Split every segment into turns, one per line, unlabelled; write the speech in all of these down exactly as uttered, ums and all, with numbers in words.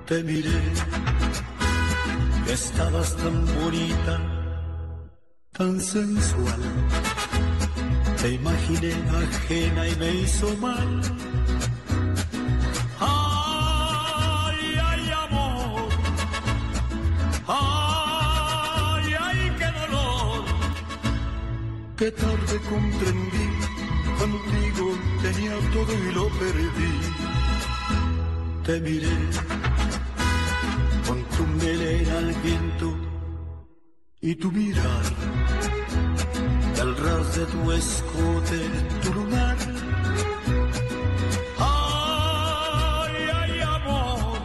Te miré, estabas tan bonita, tan sensual. Te imaginé ajena y me hizo mal. Ay, ay, amor. Ay, ay, qué dolor. Qué tarde comprendí, contigo tenía todo y lo perdí. Te miré con tu melena al viento y tu mirar, al ras de tu escote, tu lunar. Ay, ay, amor.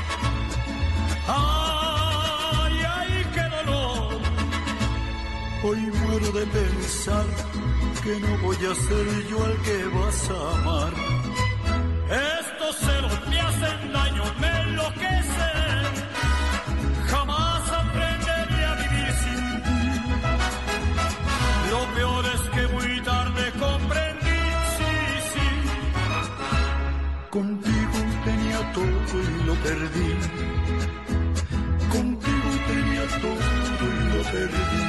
Ay, ay, qué dolor. Hoy muero de pensar que no voy a ser yo al que vas a amar. Estos celos me hacen daño, me enloquecen. Jamás aprenderé a vivir sin ti. Lo peor es que muy tarde comprendí, sí, sí. Contigo tenía todo y lo perdí. Contigo tenía todo y lo perdí.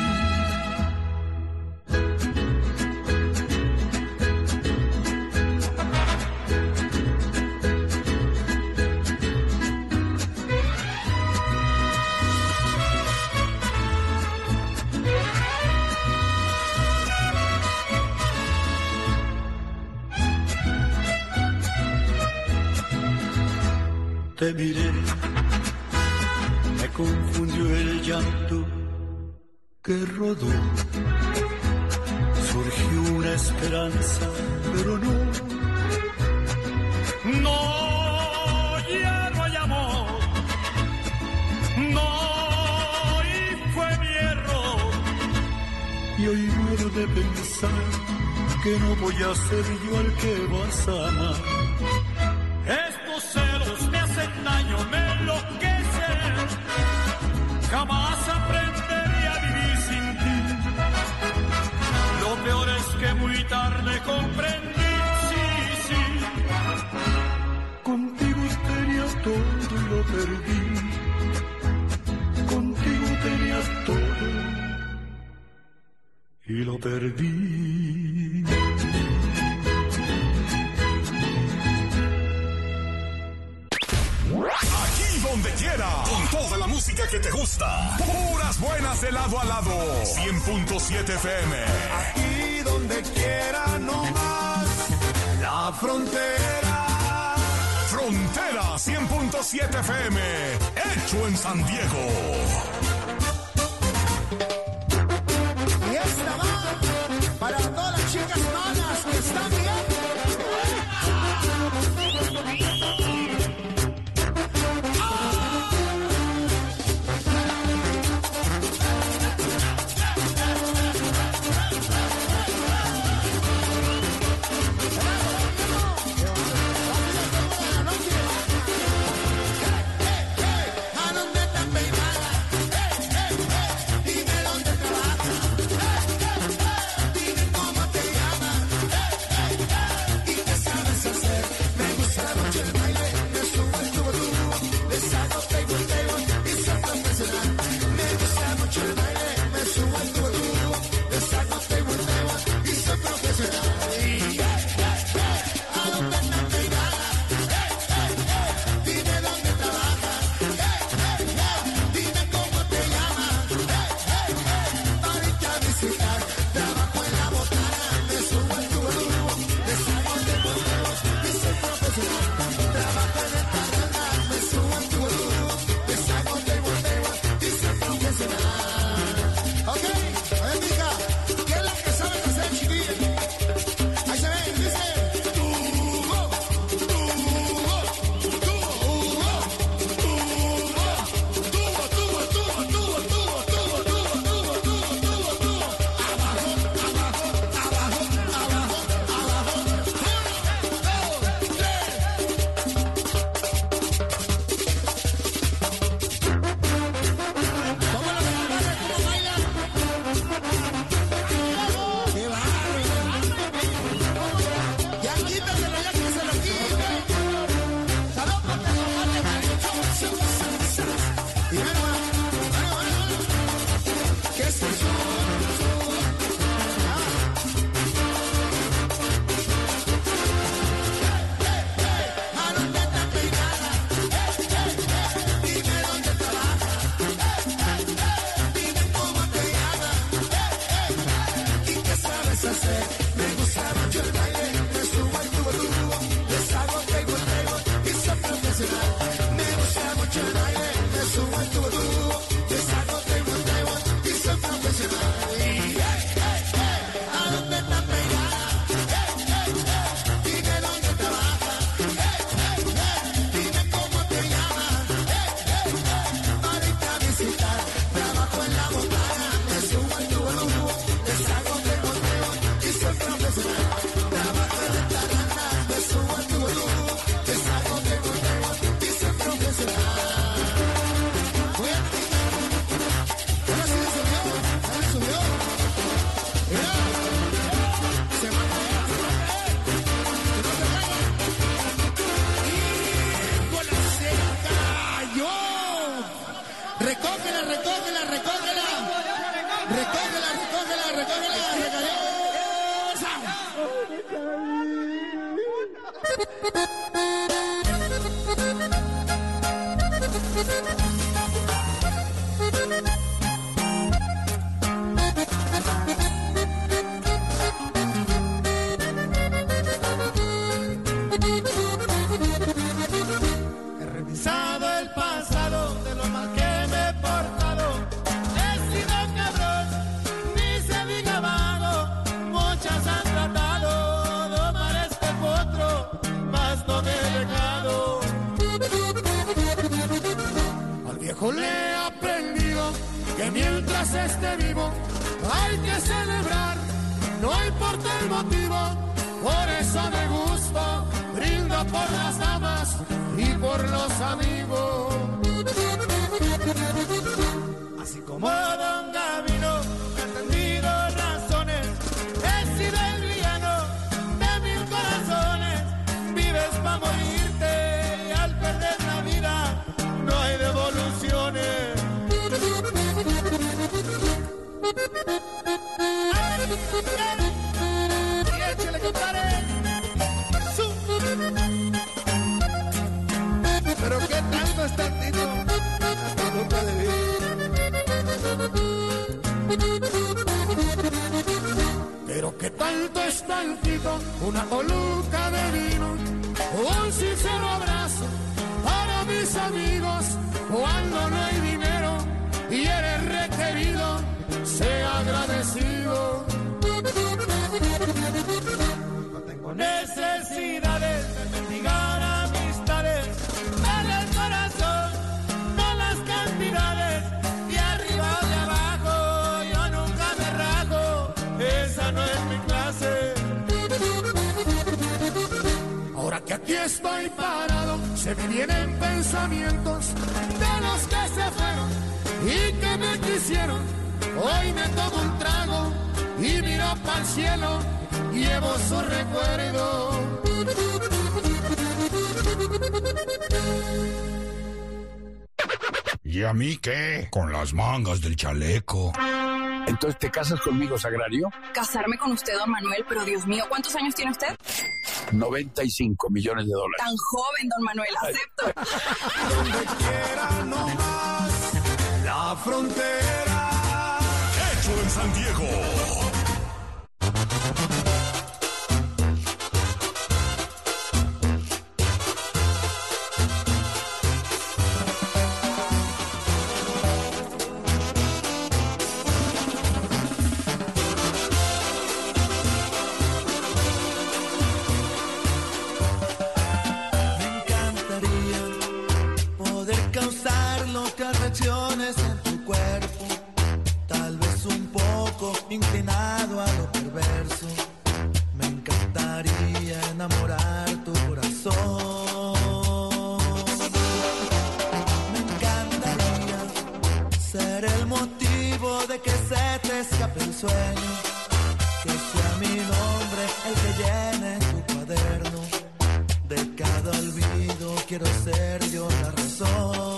Te miré, me confundió el llanto que rodó. Surgió una esperanza, pero no. No, ya no hay amor. No, y fue mi error. Y hoy muero de pensar que no voy a ser yo al que vas a amar. Estos celos me hacen daño, me enloquecen. Jamás aprenderé a vivir sin ti. Lo peor es que muy tarde comprendí, sí, sí. Contigo tenía todo y lo perdí. Contigo tenía todo y lo perdí.
Donde quiera, con toda la música que te gusta, puras buenas de lado a lado, cien punto siete F M.
Aquí donde quiera, no más, la frontera.
Frontera cien punto siete F M, hecho en San Diego.
Y esta va para todas las chicas malas que están bien. He revisado el pasado de lo mal que me he portado. He sido cabrón, ni se diga vago. Muchas han tratado de domar este potro, mas no me he dejado. Al viejo le he aprendido que mientras esté vivo hay que celebrar, no importa el motivo. Por eso me gusto, brindo por las damas y por los amigos. Así como Don Gavino, he entendido razones. He sido el villano de mil corazones. Vives pa' morirte y al perder la vida no hay devoluciones. Y échale, compadre. Su. Pero qué tanto es tantito, hasta nunca le vi. Pero qué tanto es tantito, una coluca de vino, un sincero abrazo para mis amigos. Cuando no hay dinero y eres requerido, sea agradecido. No tengo necesidades de mendigar amistades. Dale el corazón, no las cantidades. De arriba o de abajo, yo nunca me rajo. Esa no es mi clase. Ahora que aquí estoy parado, se me vienen pensamientos de los que se fueron y que me quisieron. Hoy me tomo un trago y miro pa'l cielo, llevo su recuerdo.
¿Y a mí qué? Con las mangas del chaleco.
Entonces, ¿te casas conmigo, Sagrario?
Casarme con usted, don Manuel, pero Dios mío, ¿cuántos años tiene usted?
noventa y cinco millones de dólares.
Tan joven, don Manuel, acepto.
Donde quiera nomás, la frontera.
Hecho en San Diego.
Reacciones en tu cuerpo, tal vez un poco inclinado a lo perverso. Me encantaría enamorar tu corazón. Me encantaría ser el motivo de que se te escape el sueño, que sea mi nombre el que llene tu cuaderno. De cada olvido quiero ser yo la razón.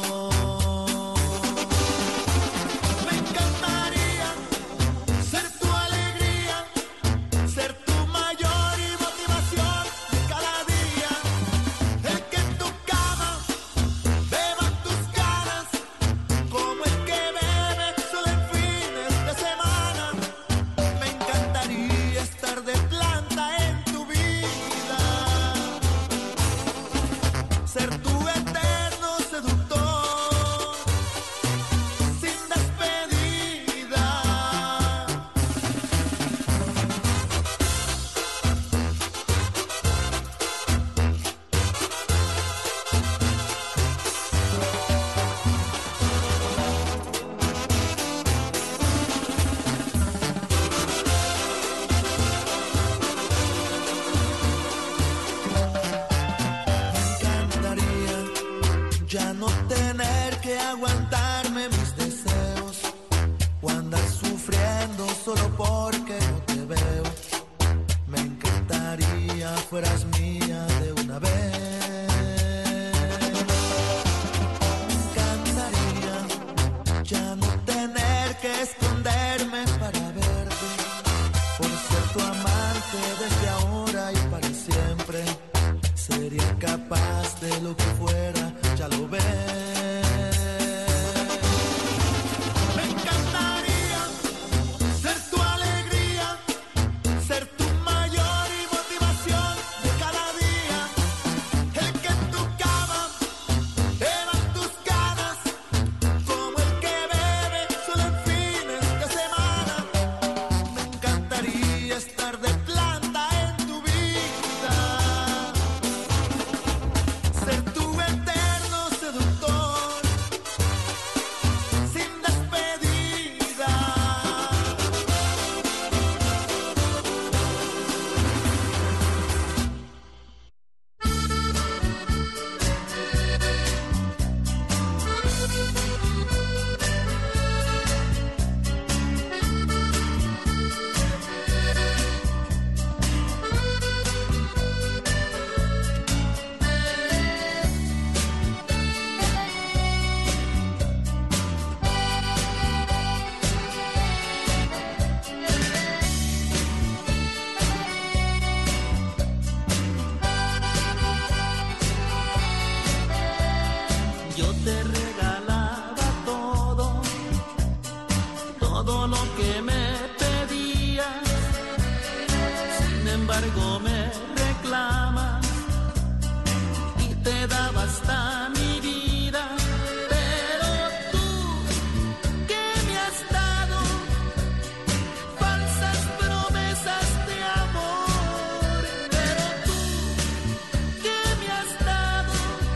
capaz de lo que fuera, ya lo ves. Me encantaría ser tu alegría, ser tu mayor y motivación de cada día. El que en tu cama eran tus ganas, como el que bebe solo en fines de semana. Me encantaría estar de planta en tu vida, ser tu eterno seductor, sin despedida. Yo te regalaba todo, todo lo que me pedías. Sin embargo me reclamas y te daba hasta mi vida. Pero tú, ¿qué me has dado? Falsas promesas de amor. Pero tú, ¿qué me has dado?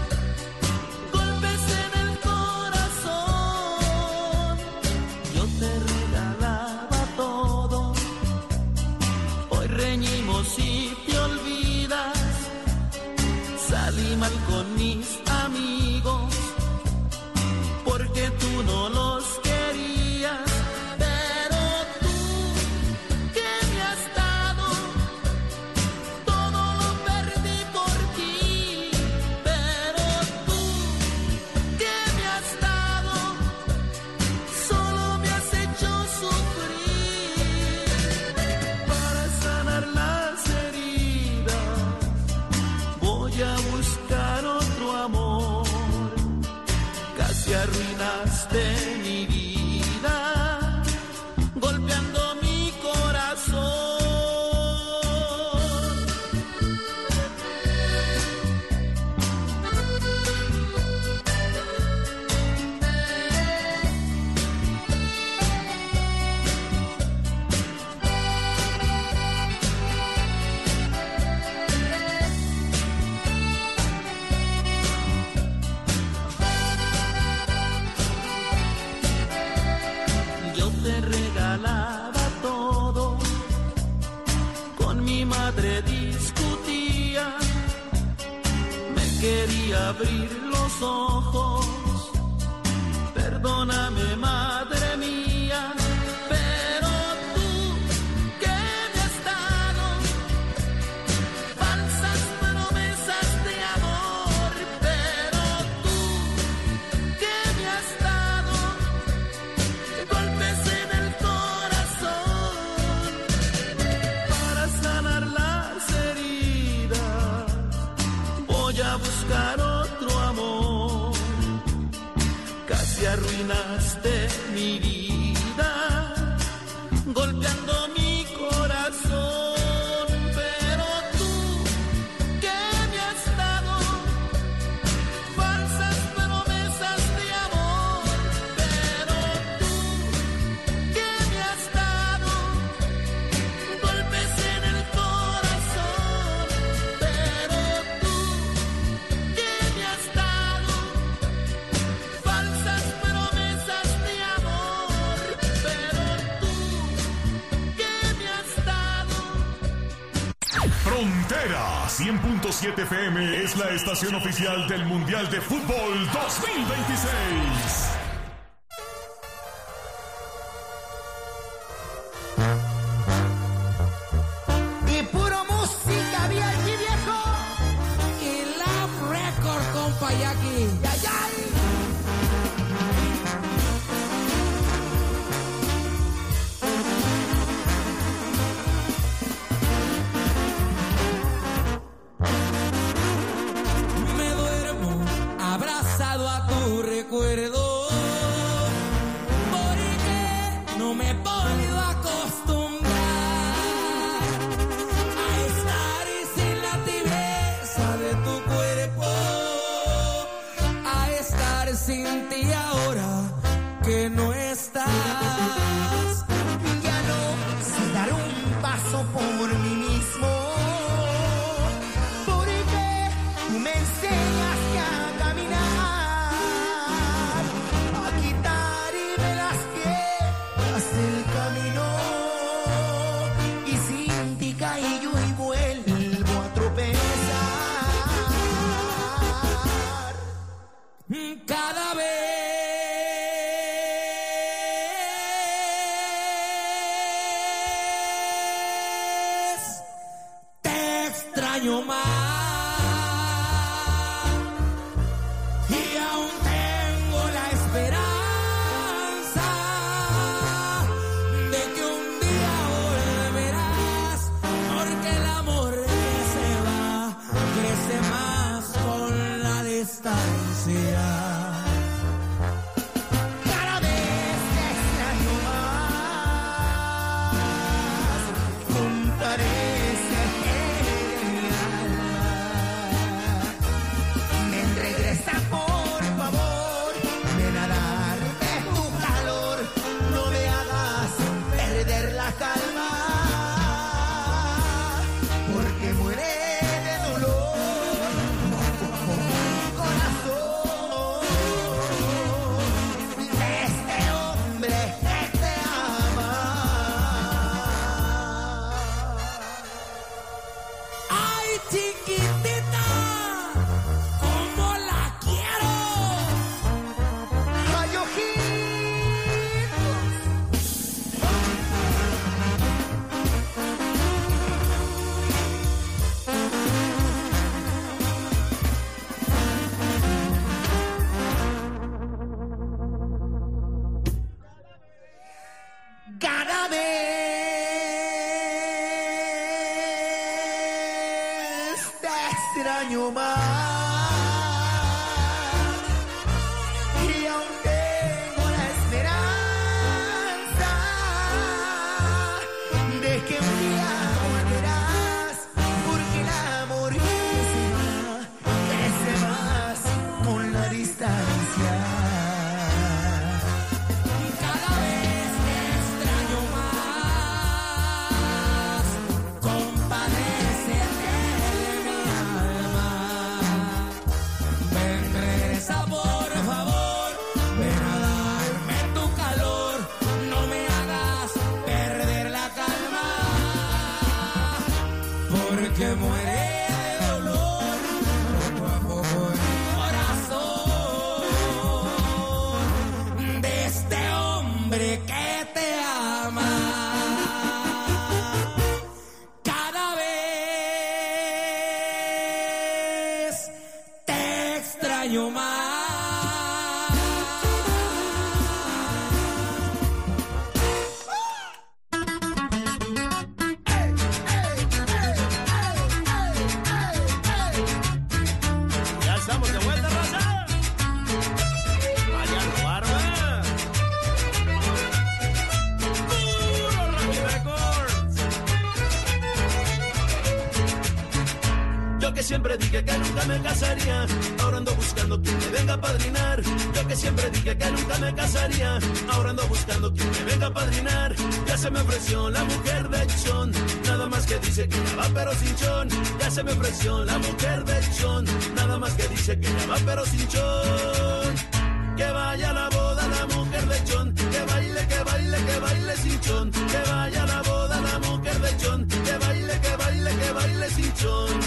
Golpes en el corazón. Yo te regalaba todo, hoy reñimos y te olvidas. Salí mal con mis amigos porque tú no los querías. Pero tú, ¿qué me has dado? Todo lo perdí por ti. Pero tú, ¿qué me has dado? Solo me has hecho sufrir. Para sanar las heridas voy a buscar otro amor. Casi arruinaste mi vida, golpeando mi corazón. Yo te regalaba todo, con mi madre discutía, me quería abrir los ojos. Perdóname, madre mía, pero tú, ¿qué me has dado? Falsas promesas de amor. Pero tú, ¿qué me has dado? Golpes en el corazón. Para sanar las heridas voy a buscar otro amor. Casi arruinaste mi vida, golpeando mi corazón. Pero tú, ¿qué me has dado? Falsas promesas de amor. Pero tú, ¿qué me has dado? Golpes en el corazón. Pero tú, ¿qué me has dado? Falsas promesas de amor. Pero tú, ¿qué me has dado?
Frontera cien punto siete F M es la estación oficial del Mundial de Fútbol dos mil veintiséis.
Y puro música V I P, viejo. Y Love Record, compa Jackie. ¡Ya, ya! acuerdo, porque no me he podido acostumbrar a estar sin la tibieza de tu cuerpo, a estar sin ti ahora que no estás.
Ya no sé dar un paso por mí mismo, porque tú me enseñaste a caminar, a quitarme las piedras del camino, y sin ti caí yo y vuelvo a tropezar.
Cada vez te extraño más, y aún tengo la esperanza de que un día volverás, porque el amor que se va crece más con la distancia.
Cada vez te extraño más, juntaré ese en mi alma. Ven, regresa por favor, ven a darme tu calor, no me hagas perder la calma, porque muere de dolor mi corazón de este hombre que te ama.
¡Ay, chiquitita! ¡Cómo la quiero!
Ay, ojitos. Cada vez te extraño más, y aún tengo la esperanza de que un día volverás, porque el amor que se va crece más con la distancia.
Cada vez te extraño más, compadécete de mi alma. Ven, regresa por favor, ven a darme tu calor, no me hagas perder la calma, porque muere de dolor poco a poco el corazón de este hombre que te ama. Cada vez te extraño más.
Ya estamos de vuelta, raza. Mariano Barba. Puro Rocky Records. Yo que siempre dije que nunca me casaría, ahora ando buscando quien me venga a padrinar. Yo que siempre dije que nunca me casaría, ahora ando buscando quien me venga a padrinar. Ya se me ofreció la mujer de Chon, nada más que dice que ya va pero sin chon. Ya se me ofreció la mujer de Chon, nada más que dice que ya va pero sin chon. Que vaya a la boda la mujer de Chon, que baile, que baile, que baile sin chon. Que vaya a la boda la mujer de Chon, que baile, que baile, que baile sin chon.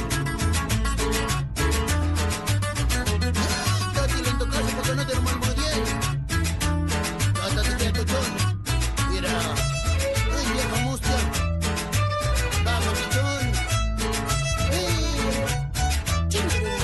Yo te lo tocaste porque no te lo malmo bien. Hasta te quedo chon. Mira, ay, vieja mustia. Vamos, pichón. Ay, chingre.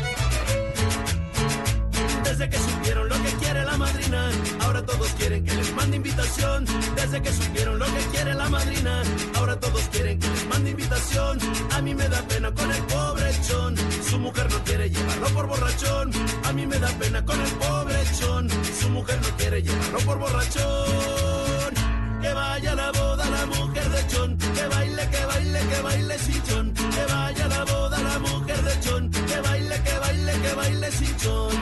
Desde que supieron lo que quiere la madrina, ahora todos quieren que les mande invitación. Desde que supieron lo que quiere la madrina, ahora todos quieren que les mande invitación. A mí me da pena con el pobre Chon. su mujer no quiere llevarlo por borrachón. A mí me da pena con el pobrechón. Su mujer no quiere llevarlo por borrachón. Que vaya a la boda la mujer de Chon. Que baile, que baile, que baile sin Chon. Que vaya a la boda la mujer de Chon. Que baile, que baile, que baile sin Chon.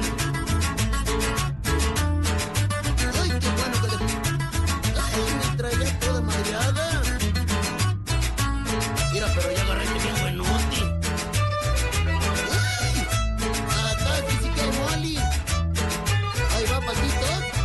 Ay, qué bueno que le... Ay, me traía toda mareada. Mira, pero ya agarré bien buenote. Ay, acá sí sí que hay moli. Ahí va, Paquito.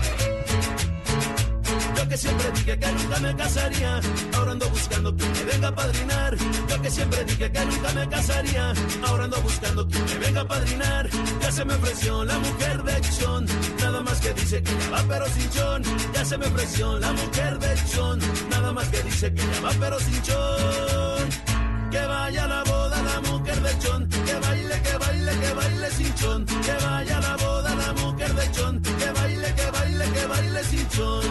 Yo que siempre dije que nunca me casaría, ahora ando buscando quien me venga a padrinar. Yo que siempre dije que nunca me casaría, ahora ando buscando quien me venga a padrinar. Ya se me ofreció la mujer de Chon, nada más que dice que ya va pero sin Chon. Ya se me ofreció la mujer de Chon, nada más que dice que ya va pero sin Chon. Que vaya a la boda la mujer de Chon, que baile, que baile, que baile sin Chon. Que vaya a la boda la mujer de Chon, que baile, que baile, que baile sin Chon.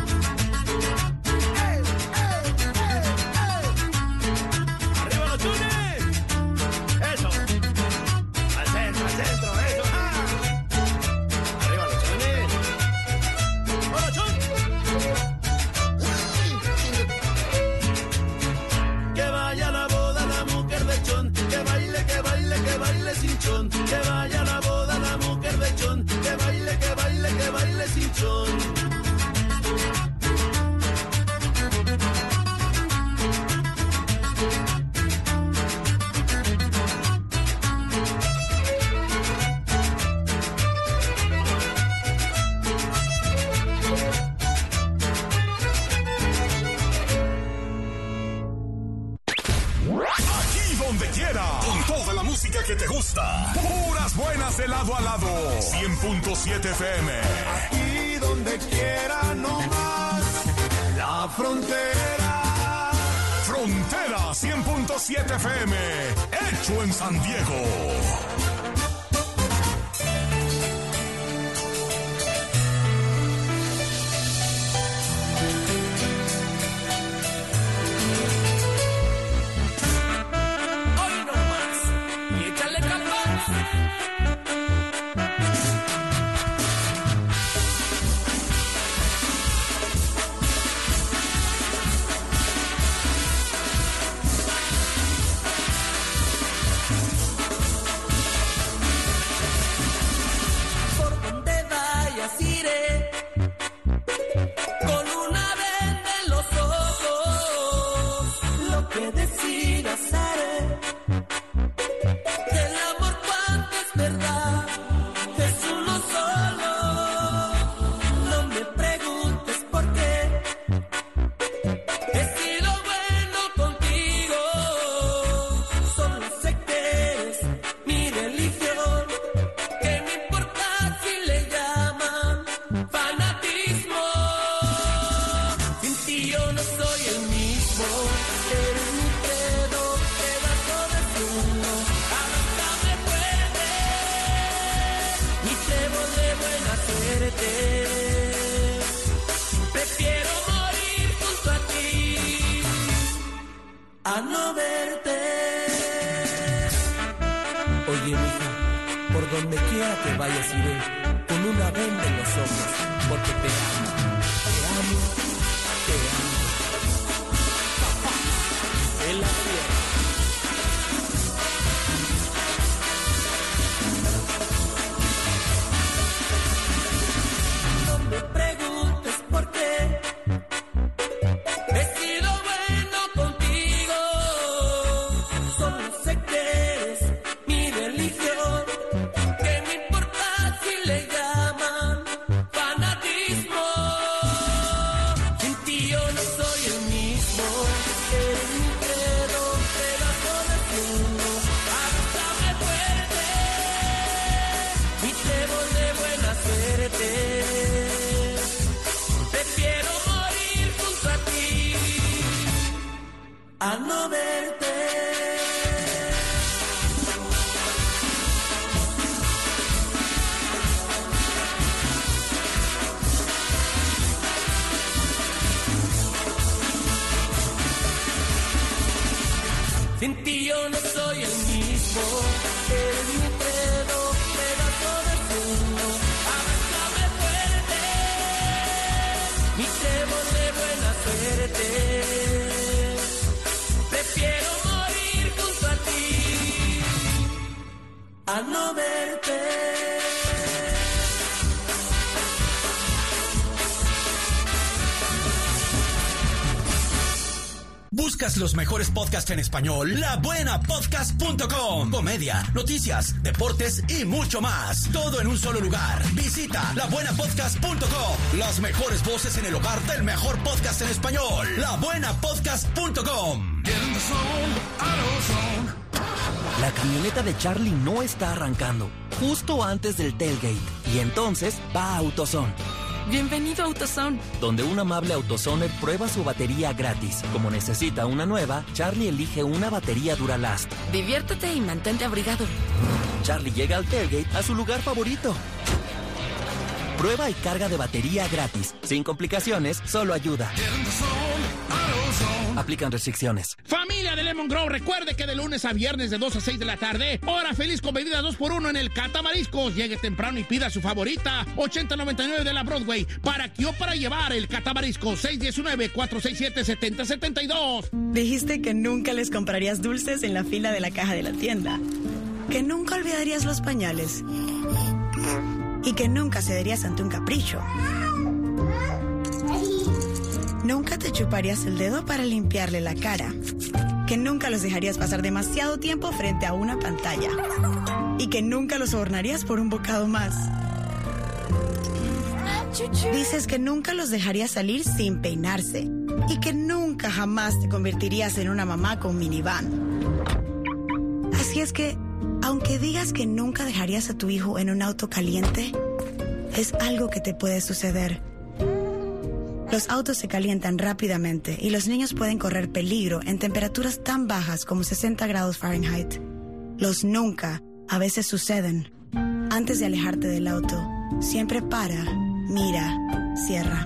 Que vaya a la boda la mujer de Chon, que baile, que baile, que baile sin Chon.
Que te gusta, puras buenas de lado a lado, cien punto siete F M.
Aquí donde quiera no más, la frontera.
Frontera cien punto siete F M, hecho en San Diego.
a no verte. Sin ti yo no soy el mismo, eres
buscas los mejores podcasts en español, la buena podcast punto com. Comedia, noticias, deportes y mucho más. Todo en un solo lugar. Visita la buena podcast punto com. Las mejores voces en el hogar del mejor podcast en español. la buena podcast punto com.
La camioneta de Charlie no está arrancando, justo antes del tailgate, y entonces va a AutoZone.
Bienvenido a AutoZone,
donde un amable AutoZoner prueba su batería gratis. Como necesita una nueva, Charlie elige una batería Duralast.
Diviértete y mantente abrigado.
Charlie llega al tailgate a su lugar favorito. Prueba y carga de batería gratis. Sin complicaciones, solo ayuda. Aplican restricciones.
Familia de Lemon Grove, recuerde que de lunes a viernes de dos a seis de la tarde, hora feliz con bebidas dos por uno en el Catamariscos. Llegue temprano y pida su favorita, ochenta noventa y nueve de la Broadway. Para que o para llevar el Catamariscos, seis uno nueve, cuatro seis siete, siete cero siete dos.
Dijiste que nunca les comprarías dulces en la fila de la caja de la tienda. Que nunca olvidarías los pañales. Y que nunca cederías ante un capricho. Nunca te chuparías el dedo para limpiarle la cara. Que nunca los dejarías pasar demasiado tiempo frente a una pantalla. Y que nunca los sobornarías por un bocado más. Dices que nunca los dejarías salir sin peinarse. Y que nunca jamás te convertirías en una mamá con minivan. Así es que, aunque digas que nunca dejarías a tu hijo en un auto caliente, es algo que te puede suceder. Los autos se calientan rápidamente y los niños pueden correr peligro en temperaturas tan bajas como sesenta grados Fahrenheit. Los nunca a veces suceden. Antes de alejarte del auto, siempre para, mira, cierra.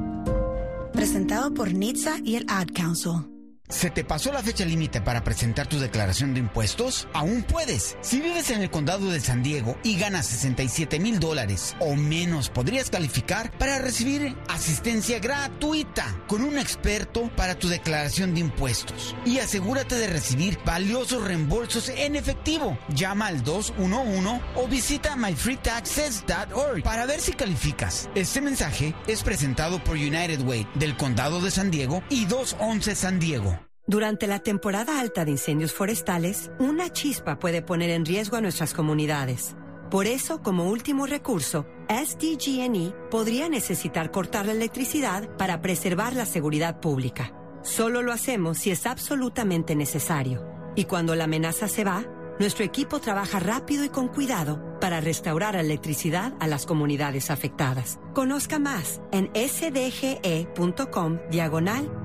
Presentado por N H T S A y el Ad Council.
¿Se te pasó la fecha límite para presentar tu declaración de impuestos? Aún puedes. Si vives en el condado de San Diego y ganas sesenta y siete mil dólares o menos, podrías calificar para recibir asistencia gratuita con un experto para tu declaración de impuestos. Y asegúrate de recibir valiosos reembolsos en efectivo. Llama al dos uno uno o visita my free taxes punto org para ver si calificas. Este mensaje es presentado por United Way del condado de San Diego y dos once San Diego.
Durante la temporada alta de incendios forestales, una chispa puede poner en riesgo a nuestras comunidades. Por eso, como último recurso, S D G and E podría necesitar cortar la electricidad para preservar la seguridad pública. Solo lo hacemos si es absolutamente necesario. Y cuando la amenaza se va, nuestro equipo trabaja rápido y con cuidado para restaurar la electricidad a las comunidades afectadas. Conozca más en sdge.com diagonal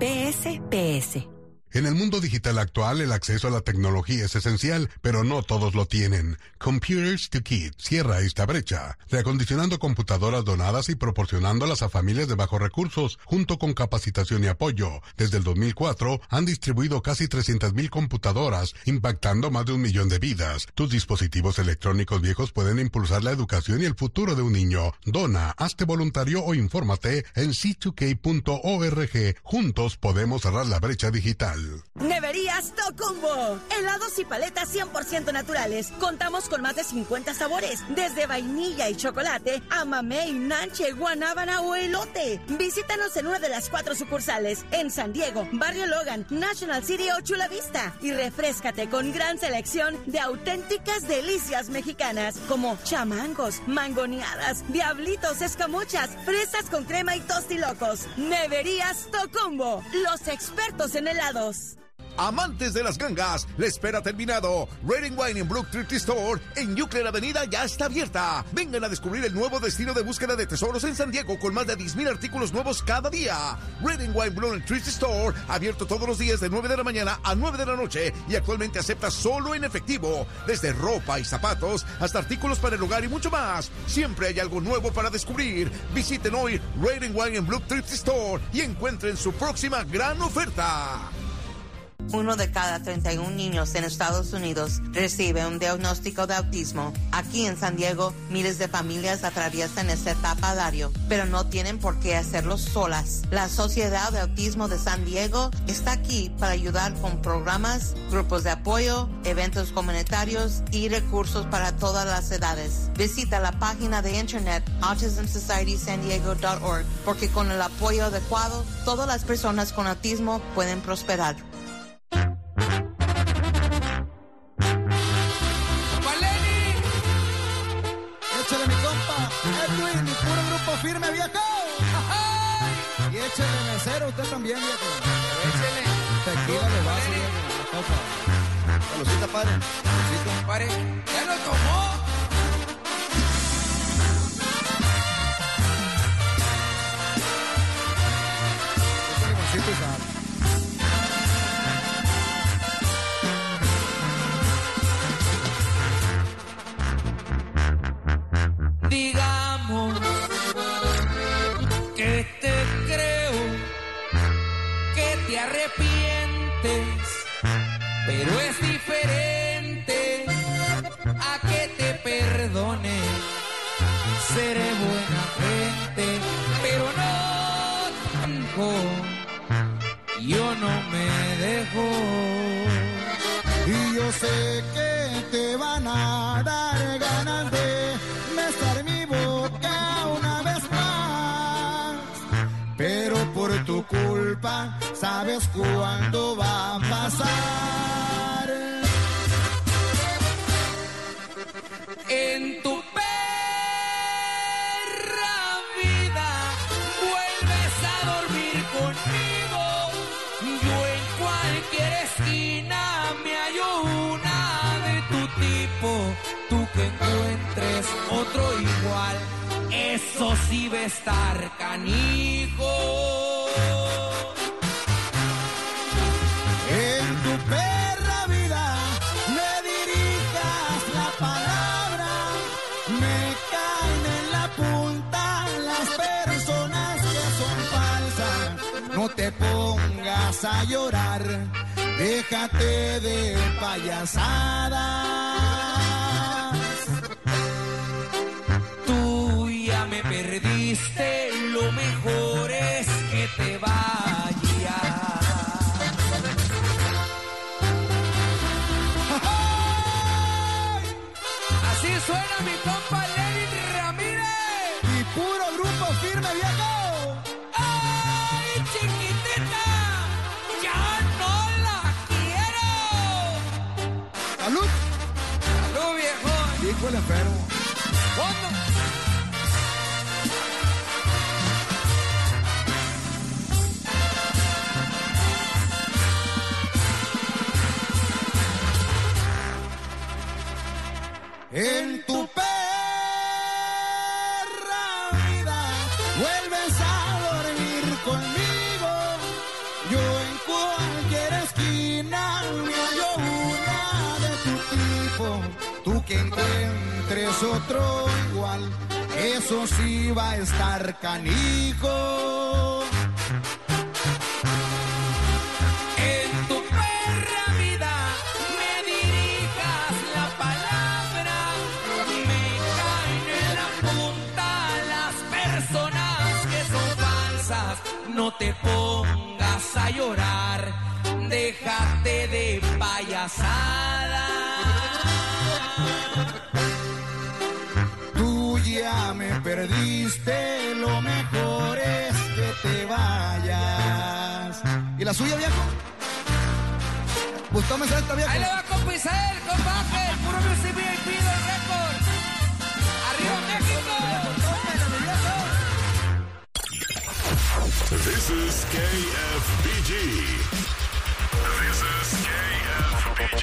PSPS.
En el mundo digital actual, el acceso a la tecnología es esencial, pero no todos lo tienen. Computers to Kids cierra esta brecha, reacondicionando computadoras donadas y proporcionándolas a familias de bajos recursos, junto con capacitación y apoyo. Desde el dos mil cuatro, han distribuido casi trescientas mil computadoras, impactando más de un millón de vidas. Tus dispositivos electrónicos viejos pueden impulsar la educación y el futuro de un niño. Dona, hazte voluntario o infórmate en c dos k punto org. Juntos podemos cerrar la brecha digital.
Neverías Tocumbo. Helados y paletas cien por ciento naturales. Contamos con más de cincuenta sabores, desde vainilla y chocolate a mamey, nanche, guanábana o elote. Visítanos en una de las cuatro sucursales, en San Diego, Barrio Logan, National City o Chula Vista. Y refréscate con gran selección de auténticas delicias mexicanas, como chamangos, mangoneadas, diablitos, escamuchas, fresas con crema y tostilocos. Neverías Tocumbo, los expertos en helados.
Amantes de las gangas, la espera ha terminado. Red and Wine en Brook Thrift Store en Euclid Avenida ya está abierta. Vengan a descubrir el nuevo destino de búsqueda de tesoros en San Diego con más de diez mil artículos nuevos cada día. Red and Wine Brook Thrift Store, abierto todos los días de nueve de la mañana a nueve de la noche y actualmente acepta solo en efectivo. Desde ropa y zapatos hasta artículos para el hogar y mucho más. Siempre hay algo nuevo para descubrir. Visiten hoy Red and Wine en Brook Thrift Store y encuentren su próxima gran oferta.
Uno de cada treinta y un niños en Estados Unidos recibe un diagnóstico de autismo. Aquí en San Diego, miles de familias atraviesan esta etapa a diario, pero no tienen por qué hacerlo solas. La Sociedad de Autismo de San Diego está aquí para ayudar con programas, grupos de apoyo, eventos comunitarios y recursos para todas las edades. Visita la página de internet autism society san diego punto org porque con el apoyo adecuado, todas las personas con autismo pueden prosperar.
échale mi compa, Edwin, mi puro grupo firme, viejo. Y échale mesero, usted también, viejo.
Échale.
Tequila de vaso, viejo, la copa. Saludcita, padre. Saludcita.
Pare, ya lo tomó.
Échale limoncito y sal.
Digamos que te creo, que te arrepientes, pero es diferente a que te perdone. Seré buena gente, pero no tanto, yo no me dejo.
Y yo sé que te van a dar ganas de besar mi boca una vez más, pero por tu culpa sabes cuándo va a pasar.
En tu perra vida vuelves a dormir conmigo. Yo en cualquier esquina me hallo una de tu tipo. Tú que encuentres otro igual, eso sí va a estar canijo.
En tu perra vida me dirijas la palabra, me caen en la punta las personas que son falsas. No te pongas a llorar, déjate de payasadas.
Tú ya me perdiste, lo mejor es que te vayas. Así suena mi compa Lenin Ramírez.
Y puro grupo firme, viejo.
¡Ay, chiquitita! ¡Ya no la quiero!
¡Salud!
¡Salud, viejo!
Dijo el enfermo.
¿Cuándo?
En tu perra vida vuelves a dormir conmigo. Yo en cualquier esquina me hallo una de tu tipo. Tú que encuentres otro igual, eso sí va a estar canijo.
En tu perra vida me dirijas la palabra, me caen en la punta las personas que son falsas. No te pongas a llorar, déjate de payasada.
Tú ya me perdiste, lo mejor es que te vayas. ¿Y la suya, viejo? ¿Gustó esta, viejo?
Ahí le va con Pisael, con Baje, puro Music V I P del récord. ¡Arriba México!
This is K F B G. This is K F B G.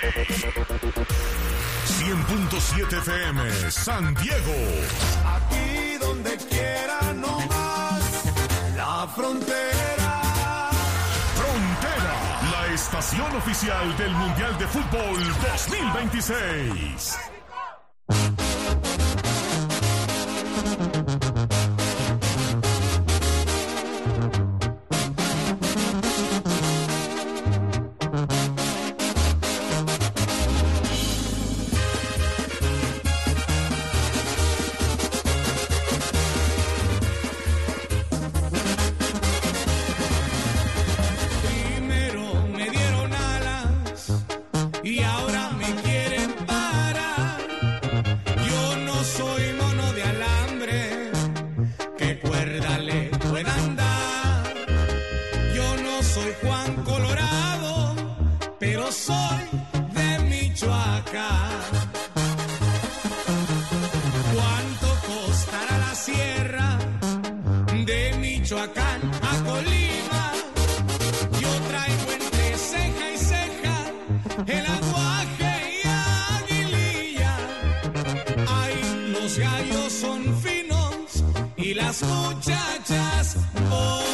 cien punto siete F M, San Diego.
Aquí donde quiera no más, la frontera.
Frontera, la estación oficial del Mundial de Fútbol dos mil veintiséis.
Primero me dieron alas y ahora me quieren parar.
Michoacán a Colima, yo traigo entre ceja y ceja el aguaje y aguililla. Ay, los gallos son finos y las muchachas bonitas.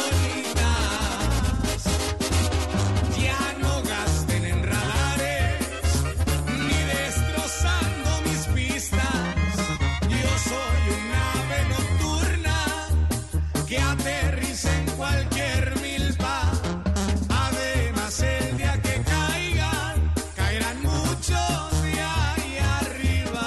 Ya no gasten en radares ni destrozando mis pistas. Yo soy un ave nocturna que aterriza en cualquier milpa. Además, el día que caigan, caerán muchos de ahí arriba.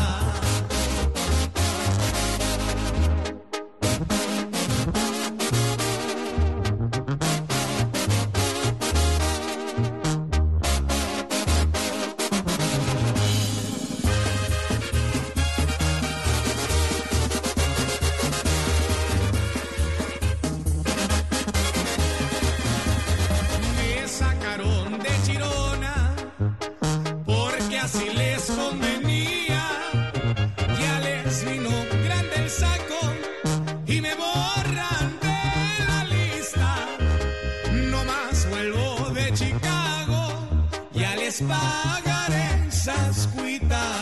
Me sacaron de Chirona porque así les convenía. Ya les vino grande el saco y me borran de la lista. No más vuelvo de Chicago, ya les pagaré esas cuitas.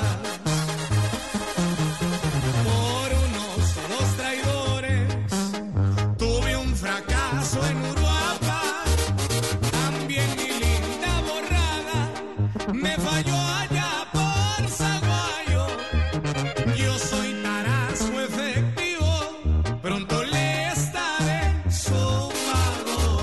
Por unos dos traidores tuve un fracaso en Uruapan. También mi linda borrada me falló allá por Zaguayo. Yo soy tarasco efectivo, pronto le estaré su pago.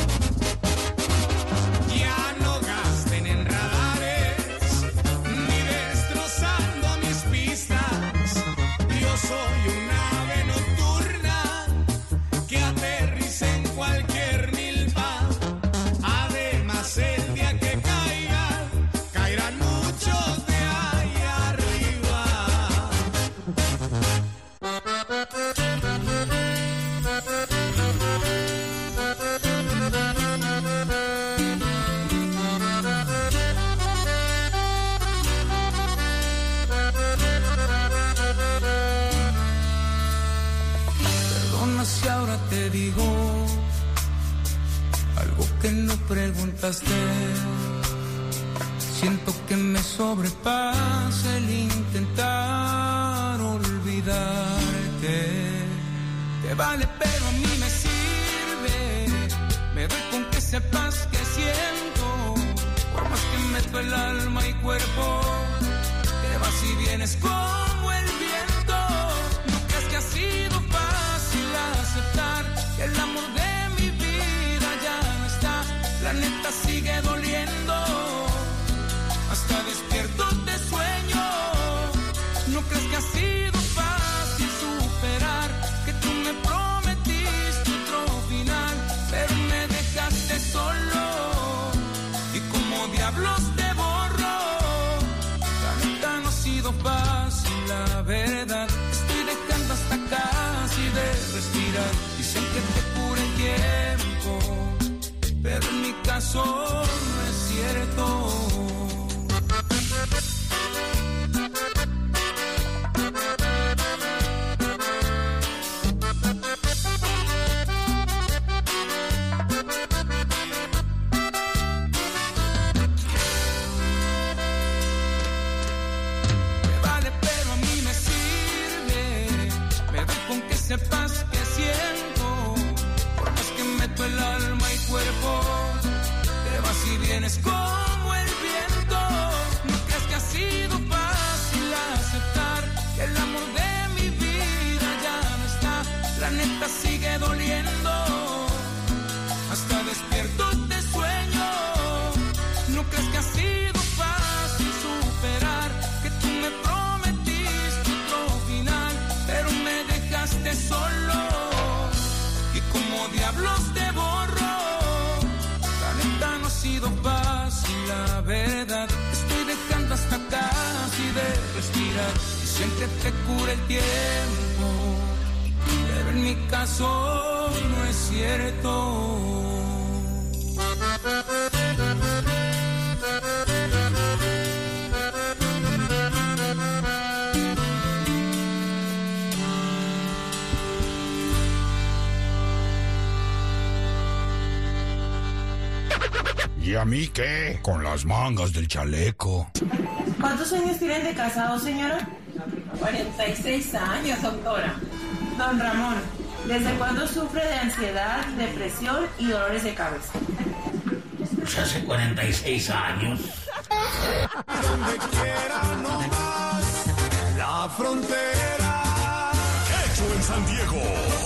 Ya no gasten en radares ni destrozando mis pistas. Yo soy un ave nocturna que aterriza en cualquier milpa. Además, el día que caiga, caerán muchos de ahí arriba.
Perdona si ahora te digo algo que no preguntaste. Siento que me sobrepasa el intentar olvidarte. Te vale, pero a mí me sirve. Me doy con que sepas que siento. Por más que meto el alma y cuerpo, te vas y vienes como el viento. No creas que ha sido fácil aceptar que el amor de mi vida ya no está. La neta sigue doliendo. Hasta despierto te sueño. No creas que ha sido fácil superar que tú me prometiste otro final, pero me dejaste solo. Y como diablos te borro. La neta no ha sido fácil, la verdad. Estoy dejando hasta casi de respirar. Dicen que te cura el tiempo, pero en mi caso no es cierto. Me vale, pero a mí me sirve. Me doy con que sepas que siento. Por más que meto el alma y cuerpo, te vas y vienes como el viento. No creas que ha sido fácil aceptar que el amor de mi vida ya no está. La neta sigue doliendo. Hasta despierto te sueño. No creas que ha sido fácil superar que tú me prometiste otro final, pero me dejaste solo. Y como diablos te borro. La neta no ha sido fácil, la verdad. Estoy dejando hasta casi de respirar. Dicen que te cura el tiempo, pero en mi caso no es cierto.
¿Y a mí qué? Con las mangas del chaleco.
¿Cuántos años tienen de casado, señora?
cuarenta y seis años, doctora.
Don Ramón, ¿desde cuándo sufre de ansiedad, depresión y dolores de cabeza?
Pues hace cuarenta y seis años.
Donde quiera no más, la frontera. Hecho en San Diego.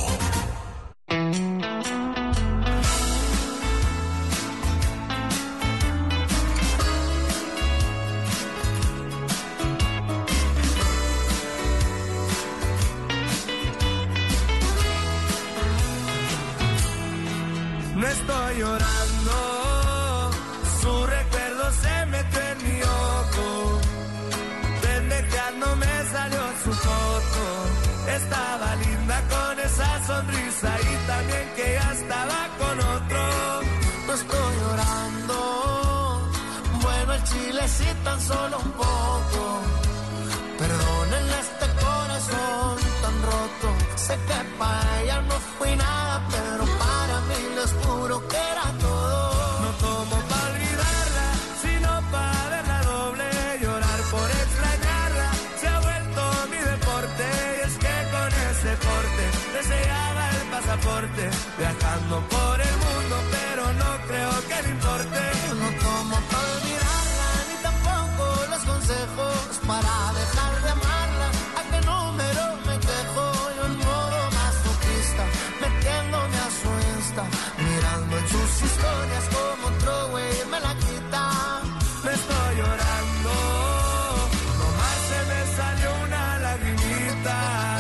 No estoy llorando, su recuerdo se metió en mi ojo. Pendejeando me salió su foto. Estaba linda con esa sonrisa y también que ya estaba con otro.
No estoy llorando, bueno el chile sí tan solo un poco. Perdónenle este corazón tan roto. Sé que para ella no fui nada, pero para mí les juro que era todo.
No tomo para olvidarla, sino para verla doble. Llorar por extrañarla se ha vuelto mi deporte. Y es que con ese porte deseaba el pasaporte, viajando por el mundo, pero no creo que le importe.
No tomo para olvidarla, ni tampoco los consejos para dejar de amarla. ¿A qué número me quejo? Yo en modo masoquista, metiéndome a su Insta, mirando en sus historias como otro güey me la quita.
Me estoy llorando, nomás se me salió una lagrimita.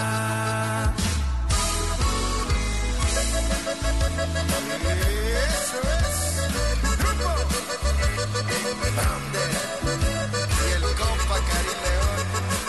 Eso es Grupo Grande y el compa Cari León.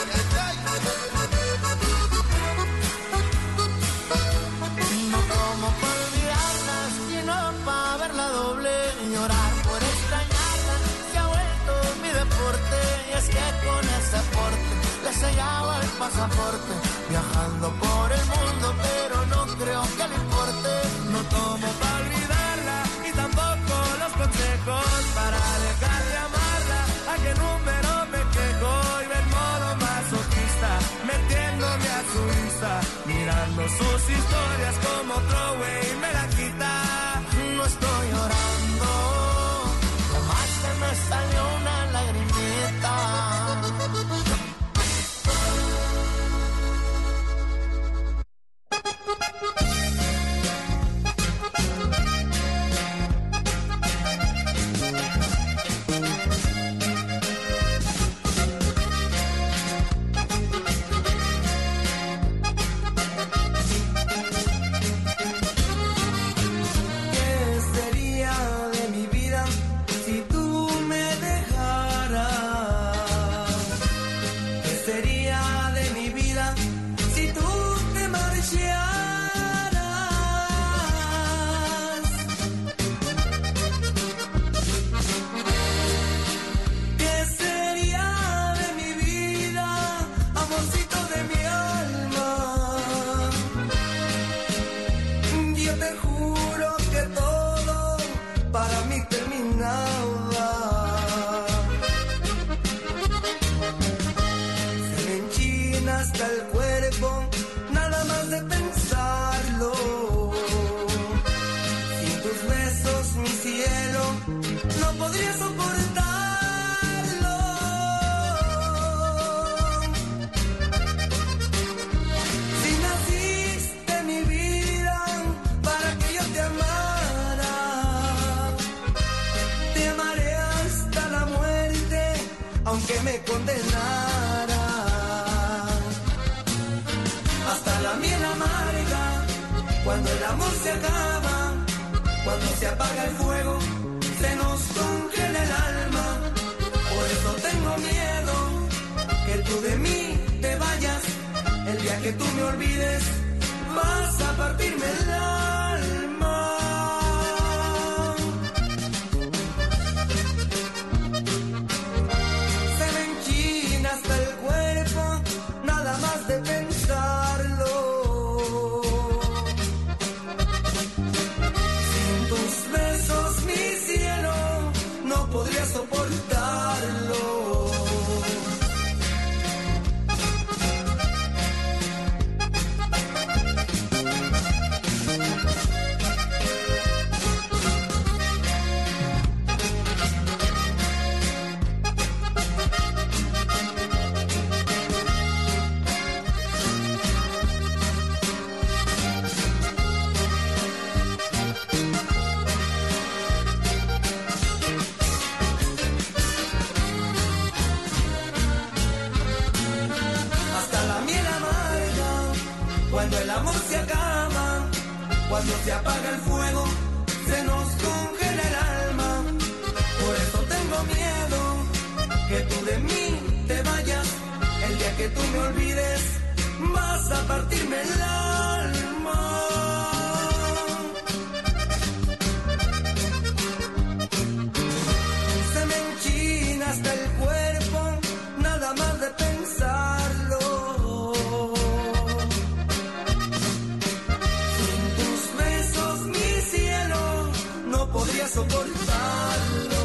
No como para olvidarla, sino para verla doble. Llorar por extrañarla se ha vuelto mi deporte. Y es que con ese porte le sellaba el pasaporte, viajando por el mundo, pero no creo que le importe.
No tomo para olvidarla y tampoco los consejos para dejar de amarla. ¿A qué número me quejo? Y del modo masoquista, metiéndome a su Insta, mirando sus historias como otro güey me la quita.
No estoy llorando, nomás se me salió una lagrimita.
aunque me condenara. Hasta la miel amarga, cuando el amor se acaba, cuando se apaga el fuego, se nos congela el alma. Por eso tengo miedo que tú de mí te vayas. El día que tú me olvides, vas a partirme el alma. Se me enchina hasta el cuerpo, nada más de pensarlo. Sin tus besos, mi cielo, Cuando el amor se acaba, cuando se apaga el fuego, se nos congela el alma. Por eso tengo miedo que tú de mí te vayas. El día que tú me olvides, vas a partirme el alma. Se me enchina hasta el cuerpo, nada más de pensarlo. Sin tus besos, mi cielo, no podría soportarlo.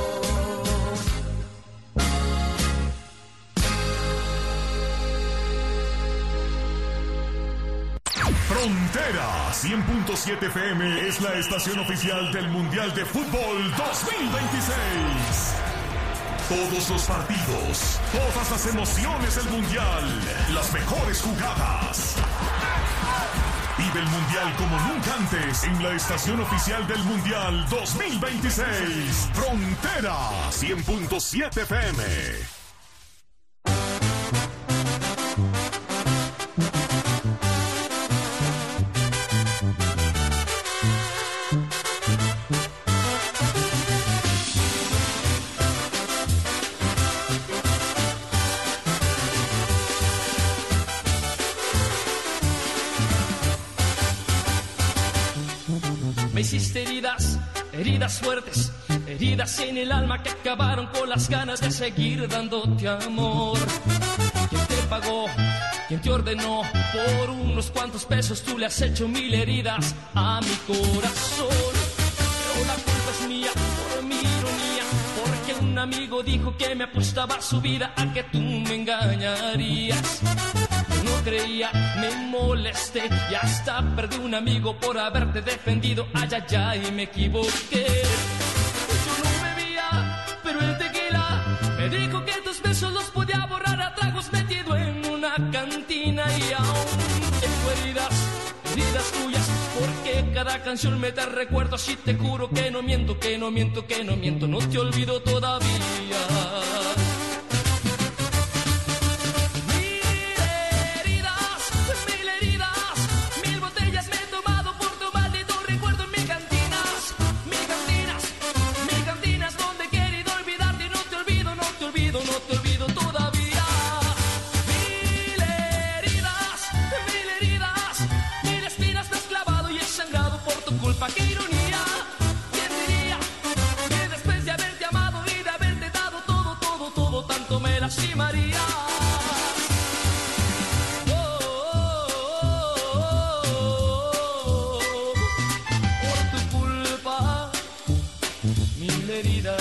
Frontera cien punto siete F M es la estación oficial del Mundial de Fútbol dos mil veintiséis. Todos los partidos, todas las emociones del Mundial, las mejores jugadas. Vive el Mundial como nunca antes en la estación oficial del Mundial dos mil veintiséis. Frontera cien punto siete F M.
Me hiciste heridas, heridas fuertes, heridas en el alma que acabaron con las ganas de seguir dándote amor. ¿Quién te pagó? ¿Quién te ordenó? Por unos cuantos pesos tú le has hecho mil heridas a mi corazón. Pero la culpa es mía por mi ironía, porque un amigo dijo que me apostaba su vida a que tú me engañarías. No creía, me molesté y hasta perdí un amigo por haberte defendido. Ay, ay, ay, me equivoqué. Yo no bebía, pero el tequila me dijo que tus besos los podía borrar a tragos metido en una cantina. Y aún tengo heridas, heridas tuyas, porque cada canción me da recuerdos. Y te juro que no miento, que no miento, que no miento, no te olvido todavía. ¡Qué ironía! ¿Quién diría que después de haberte amado y de haberte dado todo, todo, todo, tanto me lastimaría? Oh, oh, oh, oh, oh. Por tu culpa, mil heridas.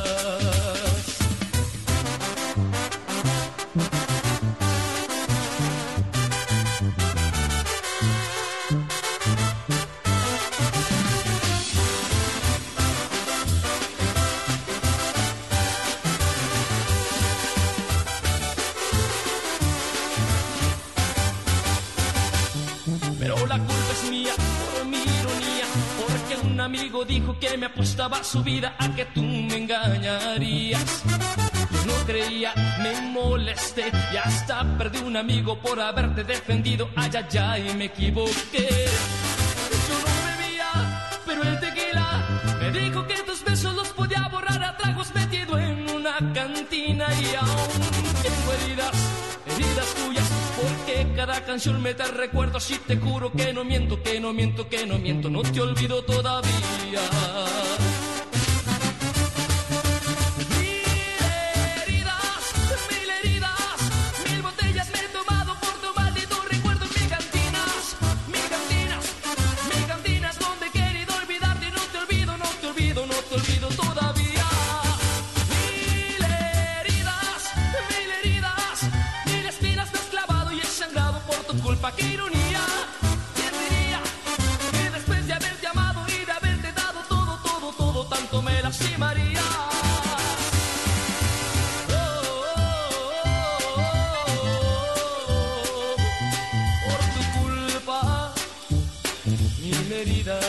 Amigo dijo que me apostaba su vida a que tú me engañarías. Yo no creía, me molesté y hasta perdí un amigo por haberte defendido. Ay, ay, ay, me equivoqué. Yo no bebía, pero el tequila me dijo que tus besos los podía borrar a tragos metido en una cantina. Y aún tengo heridas, heridas tuyas, porque cada canción me da recuerdos. Y te juro que no miento, que no miento, que no miento, no te olvido todavía. ¡Qué ironía! ¿Quién diría que después de haberte amado y de haberte dado todo, todo, todo, tanto me lastimaría? Oh, oh, oh, oh, oh. Por tu culpa, mil heridas.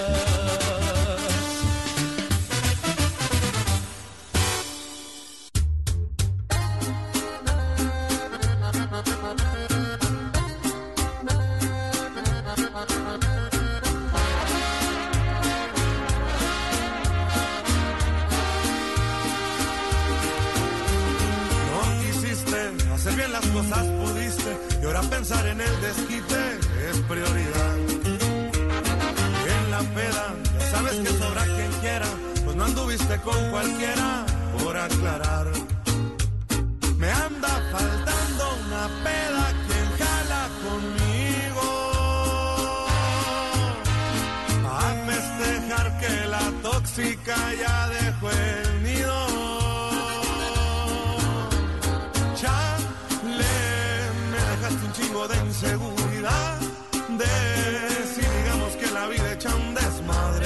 en el desquite es prioridad. Y en la peda, ya sabes que sobra quien quiera, pues no anduviste con cualquiera, por aclarar. Me anda faltando una peda, quien jala conmigo a festejar que la tóxica ya dejó el nido. Chale, me dejaste un chingo de inseguridad, de si digamos que la vida echa un desmadre.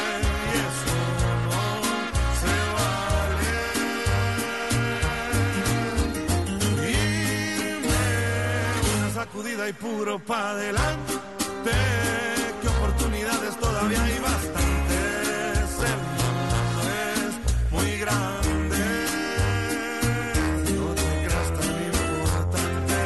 Sacudida y puro pa' adelante, que oportunidades todavía hay bastantes, el mundo es muy grande, no te creas tan importante.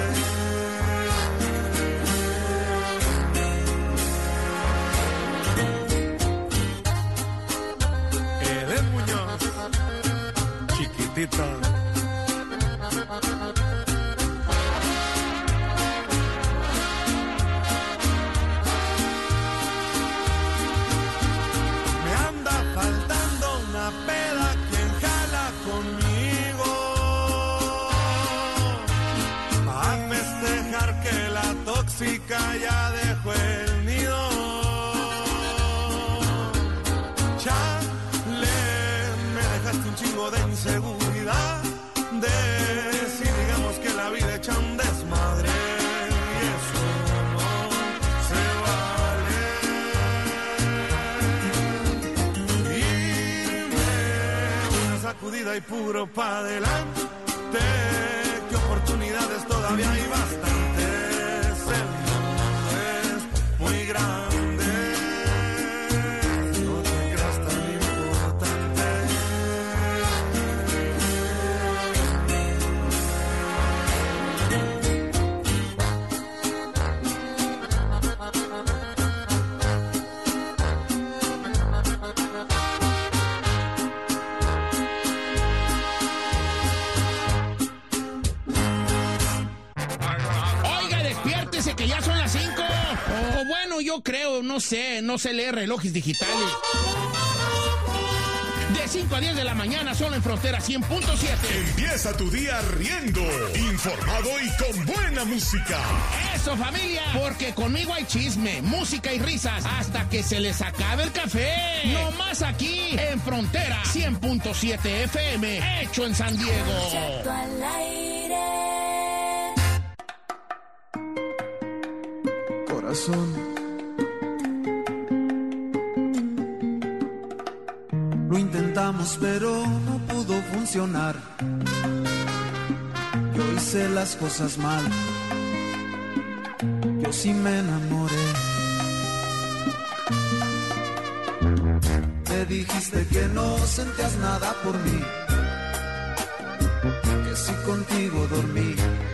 Eden Muñoz, chiquitita. Peda, quien jala conmigo a festejar que la tóxica ya dejó el nido. Chale, me dejaste un chingo de inseguridad, de si digamos que la vida echa un desmadre. Y eso no se vale. Sacudida y puro pa' adelante, que oportunidades todavía hay bastantes, el mundo es muy grande, no te creas tan importante.
Que ya son las cinco. O bueno, yo creo, no sé, no sé leer relojes digitales. De cinco a diez de la mañana, solo en Frontera cien punto siete.
Empieza tu día riendo, informado y con buena música.
Eso, familia, porque conmigo hay chisme, música y risas hasta que se les acabe el café. No más aquí en Frontera cien punto siete F M, hecho en San Diego.
Al aire.
Corazón, lo intentamos pero no pudo funcionar. Yo hice las cosas mal, yo sí me enamoré. Me dijiste que no sentías nada por mí, que si contigo dormí,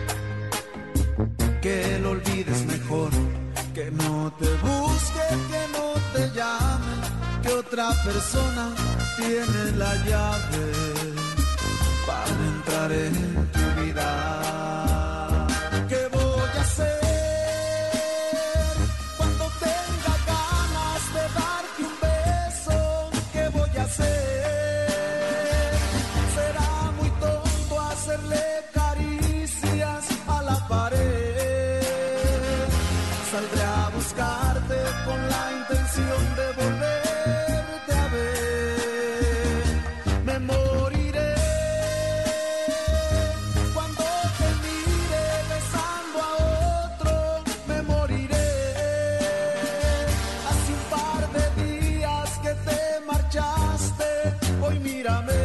que lo olvides mejor. Que no te busque, que no te llame, que otra persona tiene la llave para entrar en tu vida. ¿Qué voy a hacer cuando tenga ganas de darte un beso? ¿Qué voy a hacer? Será muy tonto hacerle caricias a la pared. Saldré a buscarte con la intención de volverte a ver. Me moriré cuando te mire besando a otro. Me moriré. Hace un par de días que te marchaste, hoy mírame.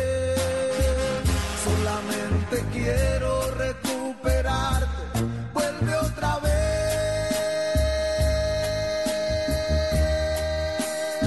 Solamente quiero recuperarte. Vuelve otra vez.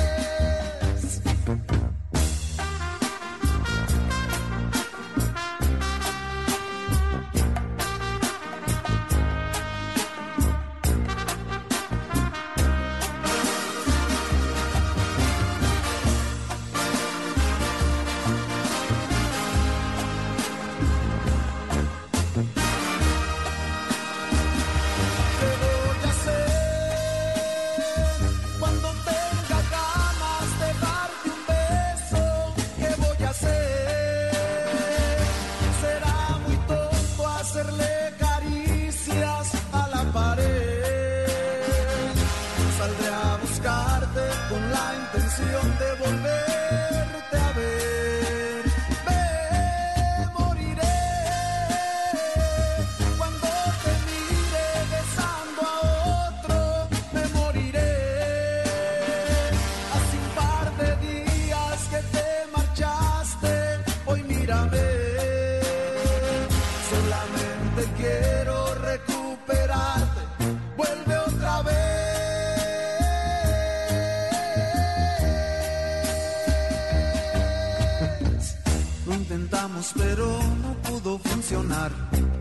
tratamos pero no pudo funcionar.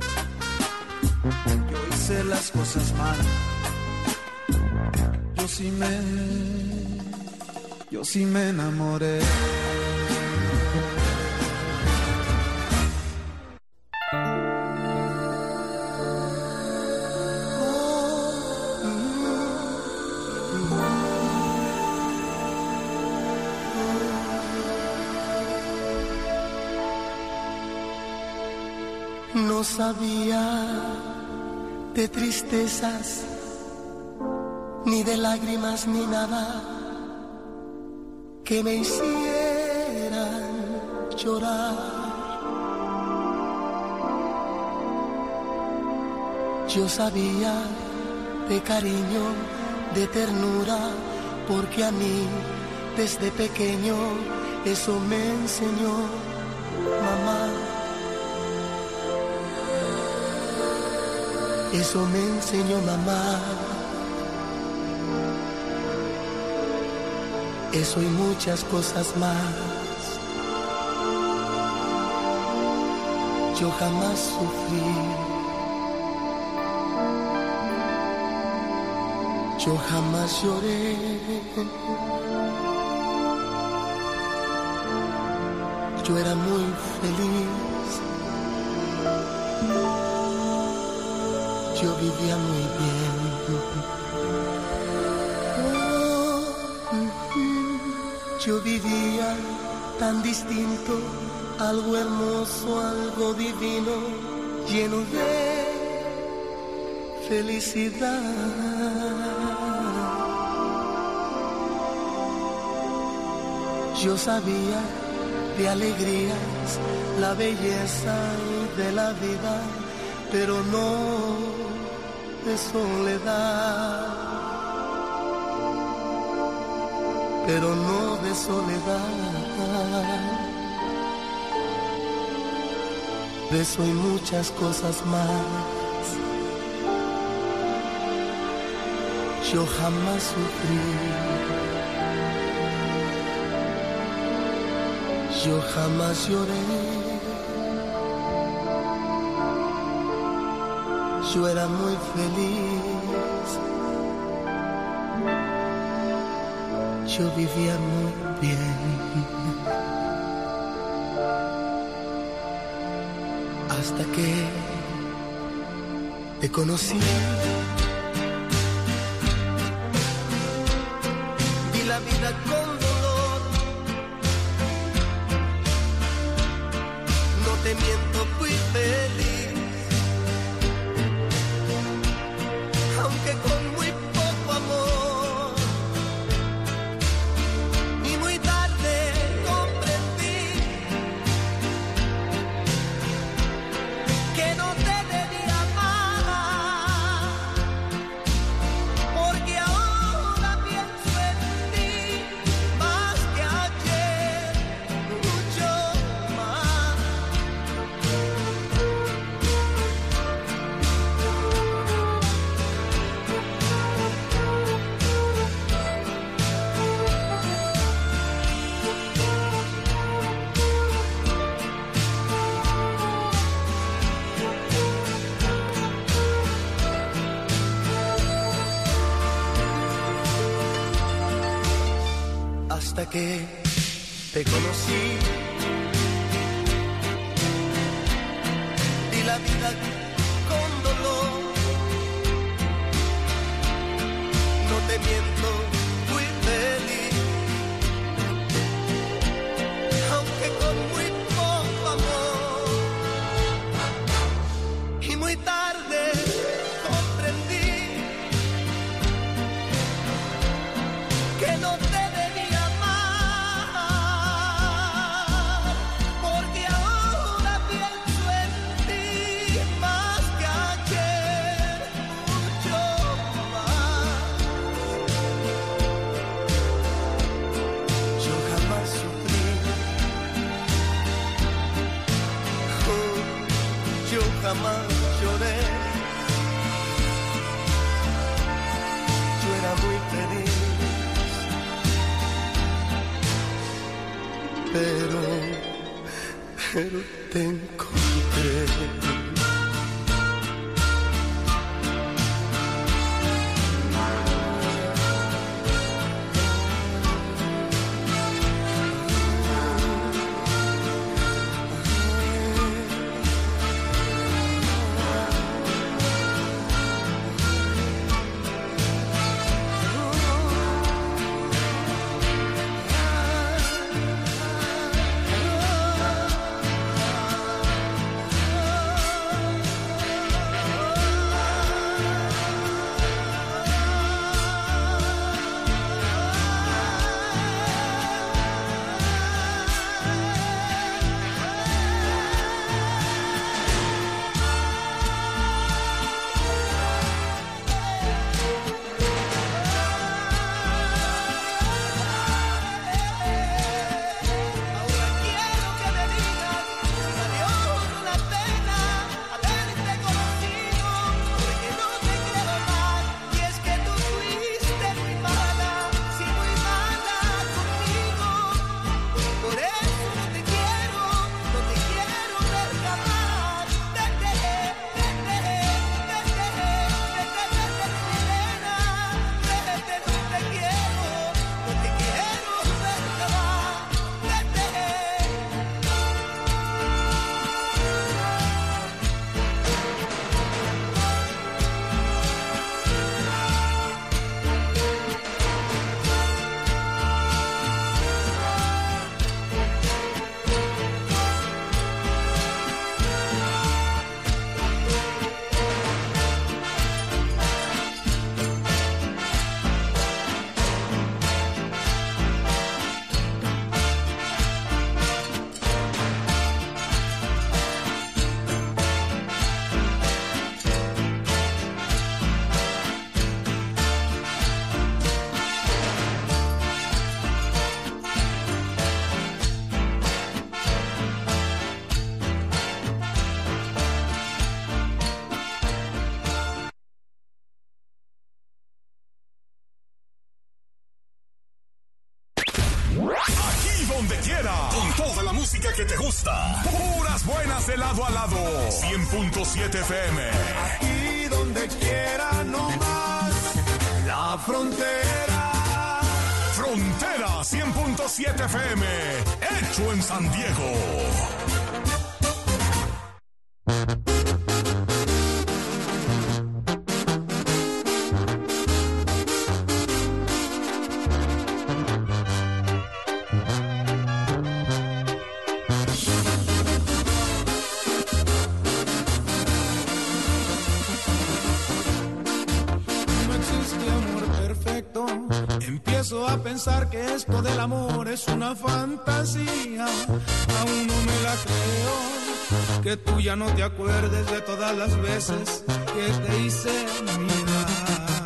Yo hice las cosas mal. Yo sí me, yo sí me enamoré.
No sabía de tristezas, ni de lágrimas, ni nada que me hicieran llorar. Yo sabía de cariño, de ternura, porque a mí desde pequeño eso me enseñó mamá. Eso me enseñó mamá. Eso y muchas cosas más. Yo jamás sufrí. Yo jamás lloré. Yo era muy feliz. Yo vivía muy bien. Yo vivía tan distinto, algo hermoso, algo divino, lleno de felicidad. Yo sabía de alegrías, la belleza de la vida, pero no de soledad, pero no de soledad, de eso y muchas cosas más. Yo jamás sufrí, yo jamás lloré. Yo era muy feliz, yo vivía muy bien, hasta que te conocí. Vi la vida con dolor, no te miento, fui feliz. Aunque con muy poco amor, y muy tarde comprendí que no te debía amar, porque ahora pienso en ti más que ayer, mucho más. Hasta que te conocí, y la vida con dolor, no te miento, fui feliz, aunque con muy poco amor, y muy tarde comprendí que no te debía amar, porque ahora pienso en ti más pero te encontré.
Que te gusta. Puras buenas de lado a lado. cien punto siete F M.
Aquí donde quiera, no más. La frontera.
Frontera cien punto siete F M. Hecho en San Diego.
A pensar que esto del amor es una fantasía, aún no me la creo, que tú ya no te acuerdes de todas las veces que te hice mirar,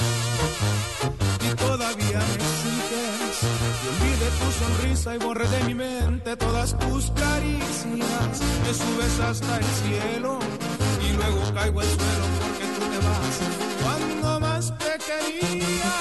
y todavía me exiges que olvide tu sonrisa y borre de mi mente todas tus caricias, me subes hasta el cielo y luego caigo al suelo porque tú te vas cuando más te quería.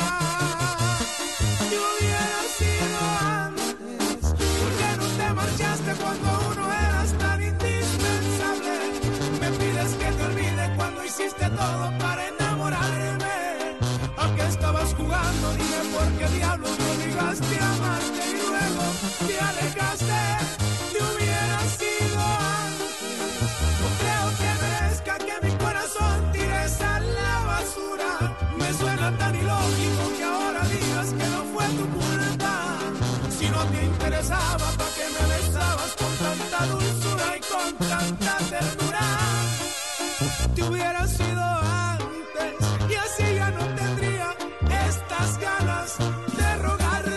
Cuando uno eras tan indispensable, me pides que te olvide cuando hiciste todo para enamorarme. ¿A qué estabas jugando? Dime por qué diablos me obligaste a amarte y luego te alejaste. Te hubiera sido antes. No creo que merezca que mi corazón tires a la basura. Me suena tan ilógico que ahora digas que no fue tu culpa. Si no te interesaba, ¿para qué me besabas con tanta dulzura y con tanta ternura? Te hubiera sido antes y así ya no tendría estas ganas de rogarte.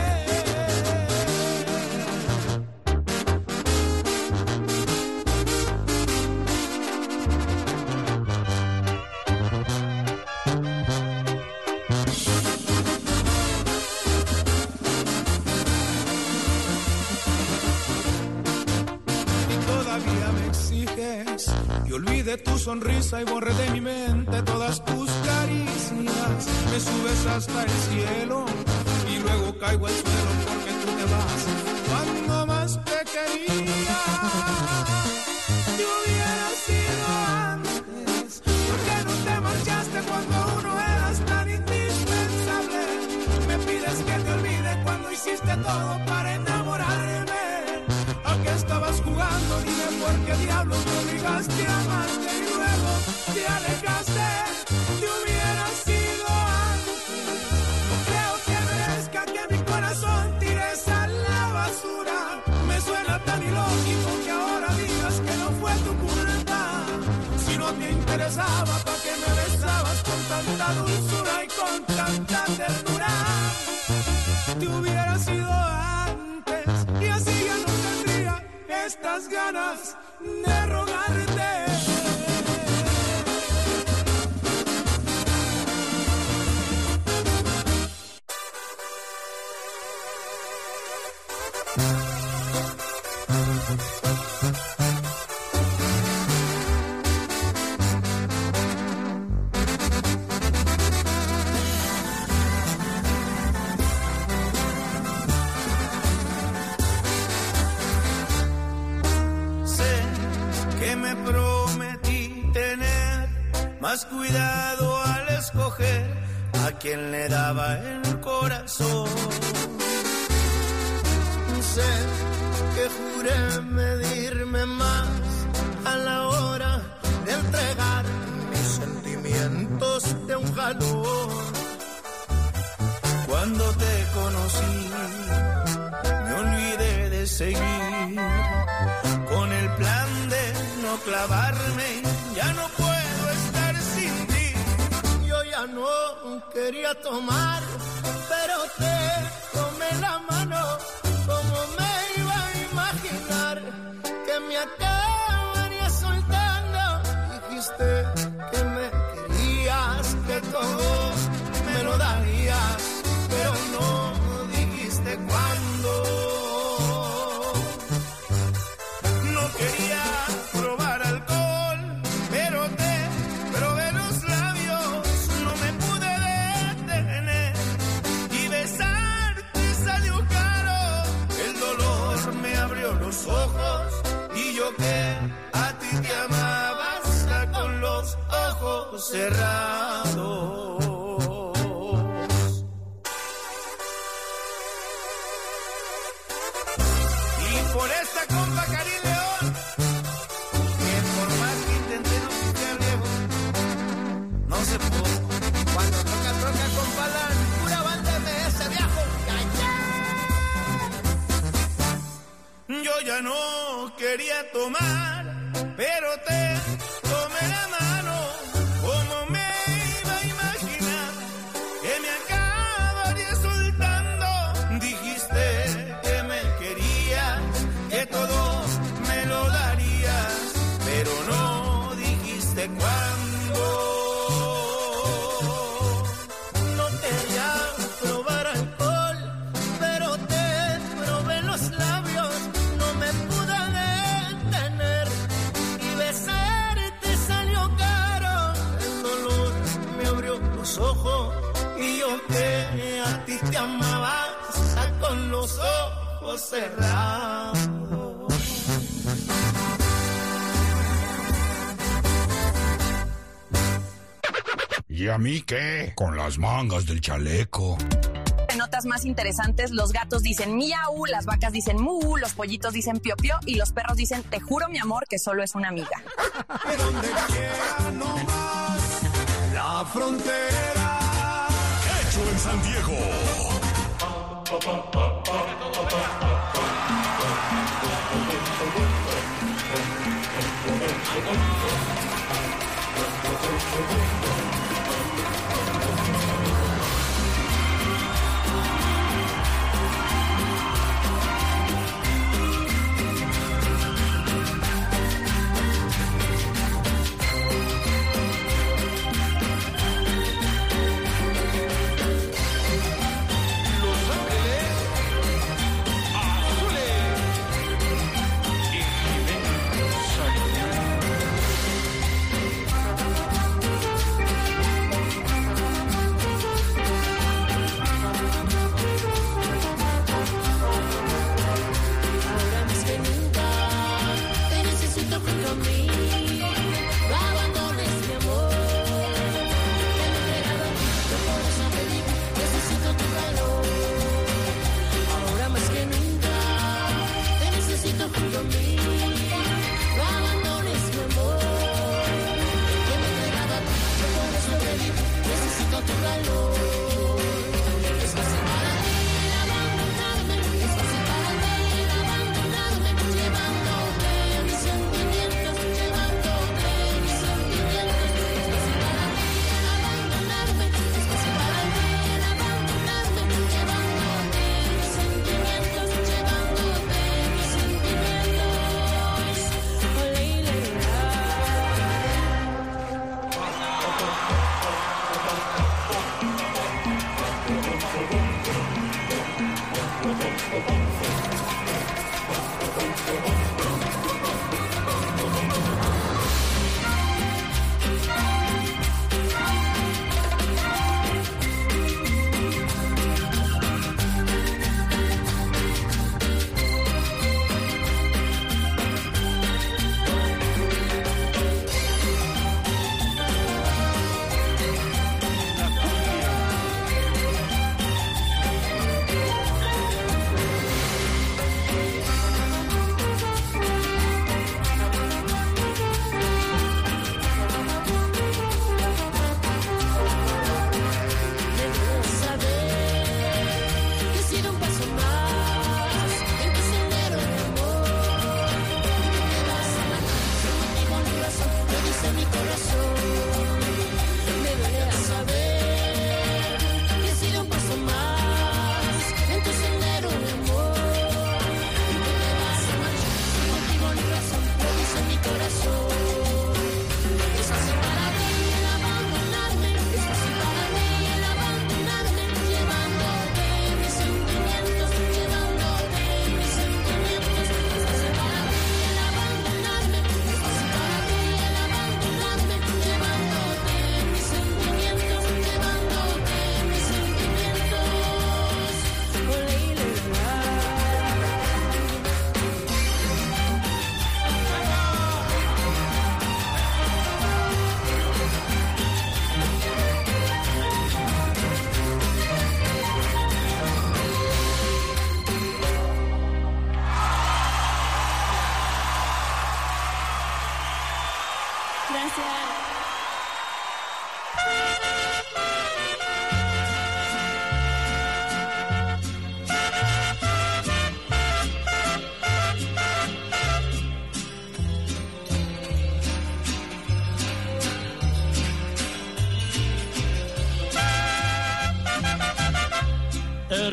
Y olvidé tu sonrisa y borré de mi mente todas tus caricias. Me subes hasta el cielo y luego caigo al suelo porque tú te vas cuando más te quería. todo para enamorarme. ¿A qué estabas jugando? Dime por qué diablos me obligaste a amarte y luego te alejaste. Te hubiera sido antes. No creo que merezca que mi corazón tires a la basura. Me suena tan ilógico que ahora digas que no fue tu culpa. Si no te interesaba, ¿para qué me besabas con tanta dulzura y con tanta ternura? Te hubiera sido antes y así ya no tendría estas ganas de rogarte.
Más cuidado al escoger a quien le daba el corazón. Sé que juré medirme más a la hora de entregar mis sentimientos de un jalón. Cuando te conocí, me olvidé de seguir con el plan de no clavarme. Ya no puedo estar sin ti. Yo ya no quería tomar, pero te tomé la mano. Como me iba a imaginar que me acabaría soltando. Dijiste que me querías, que todo me lo darías, pero no dijiste cuándo. No quería probar alcohol, pero te probé los labios, no me pude detener y besarte salió caro. El dolor me abrió los ojos y yo que a ti te amaba hasta con los ojos cerrados. Y por esta compa Cari León, que por más que intenté no fijar viejo, no se pudo. Cuando toca, toca con Palan, pura banda de ese viejo. Yo ya no quería tomar, pero te tomé la mano. Como me iba a imaginar que me acabaría soltando. Dijiste que me querías, que todo me lo darías, pero no dijiste cuándo. No quería probar alcohol, pero te probé los labios, no me pude detener y besarte salió caro. El dolor me abrió los ojos y yo que a ti te amaba hasta con los ojos cerrados.
¿Y a mí qué? Con las mangas del chaleco.
Notas más interesantes, los gatos dicen miau, las vacas dicen mu, los pollitos dicen pio pio y los perros dicen te juro mi amor que solo es una amiga.
De donde quiera no más, la frontera.
Hecho en San Diego.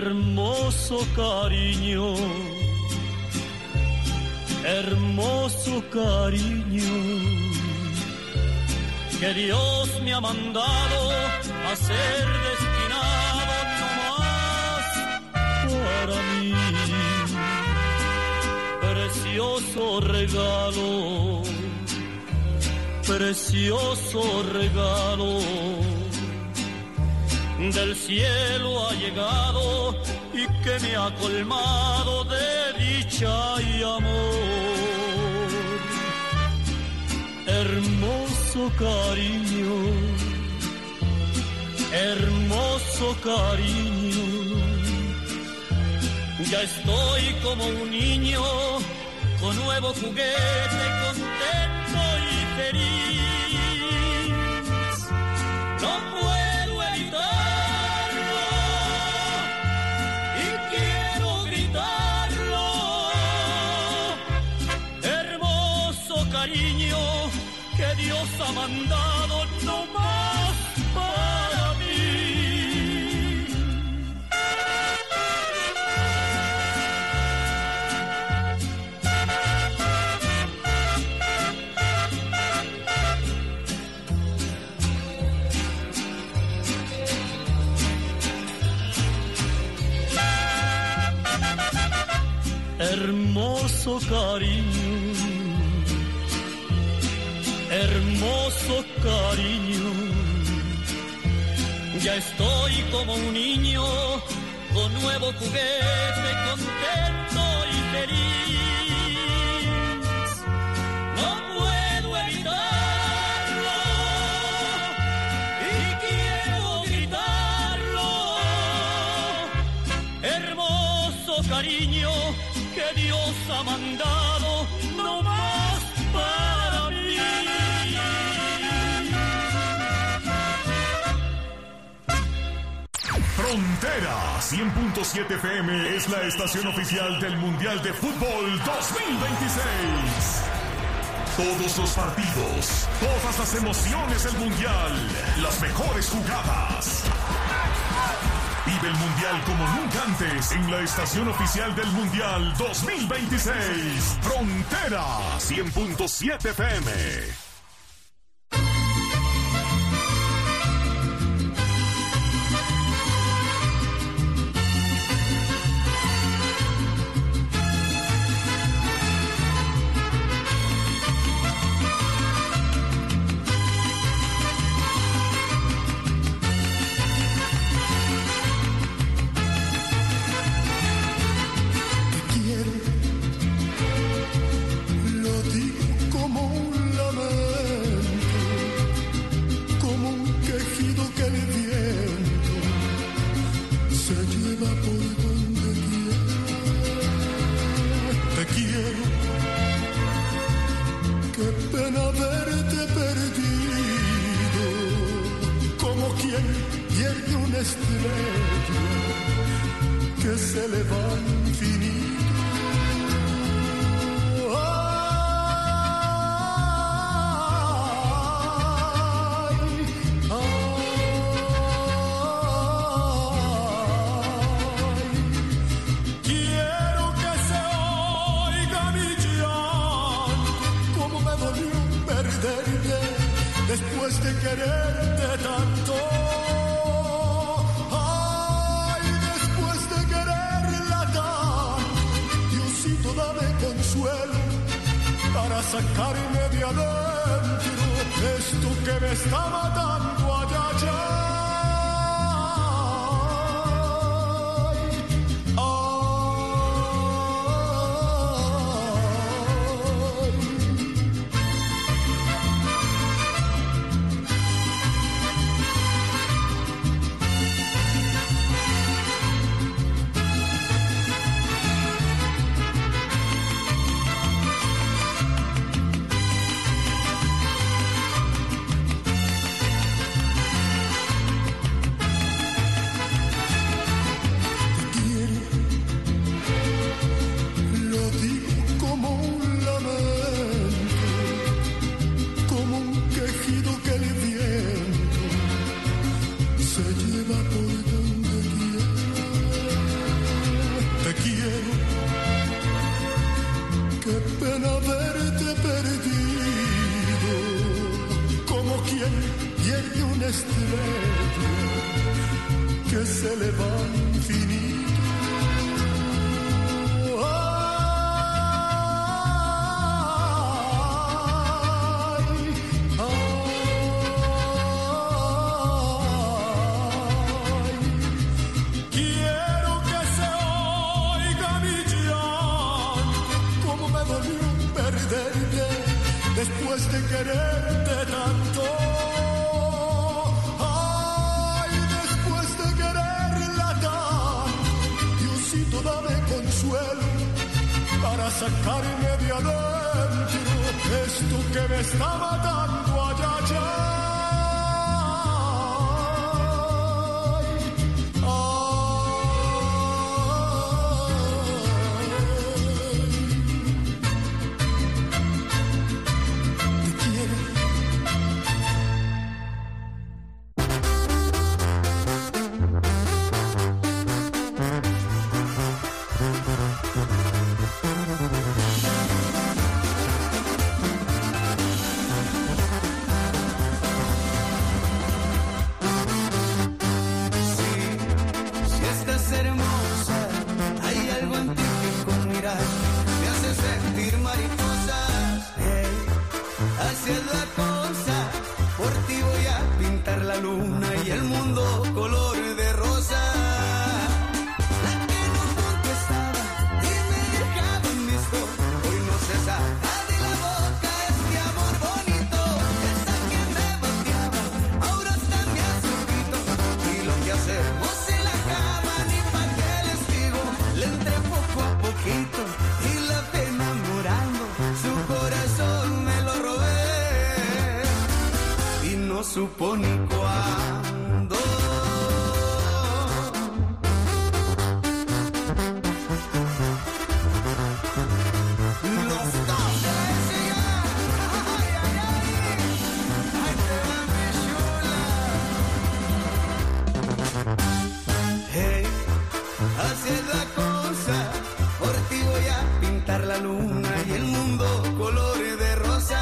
Hermoso cariño, hermoso cariño, que Dios me ha mandado a ser destinado nomás para mí. Precioso regalo, precioso regalo, del cielo ha llegado y que me ha colmado de dicha y amor. Hermoso cariño, hermoso cariño, ya estoy como un niño con nuevo juguete, contento y feliz. No puedo evitarlo y quiero gritarlo. Hermoso cariño que Dios ha mandado no más para mí. Hermoso cariño, hermoso cariño, ya estoy como un niño con nuevo juguete, contento y feliz. No puedo evitarlo y quiero gritarlo. Hermoso cariño que Dios ha mandado no más para mí.
Frontera cien punto siete F M es la estación oficial del Mundial de Fútbol dos mil veintiséis. Todos los partidos, todas las emociones del Mundial, las mejores jugadas. Vive el Mundial como nunca antes en la estación oficial del Mundial dos mil veintiséis. Frontera cien punto siete F M.
estrella que se eleva infinito. Después de quererte tanto, ay, después de quererla tanto, Diosito dame consuelo para sacarme de adentro esto que me está matando allá, allá.
Supo ni cuándo. Los dobles ya. Ay, ay, ay. Ay, te va mi chula. Hey, así es la cosa. Por ti voy a pintar la luna y el mundo color de rosa.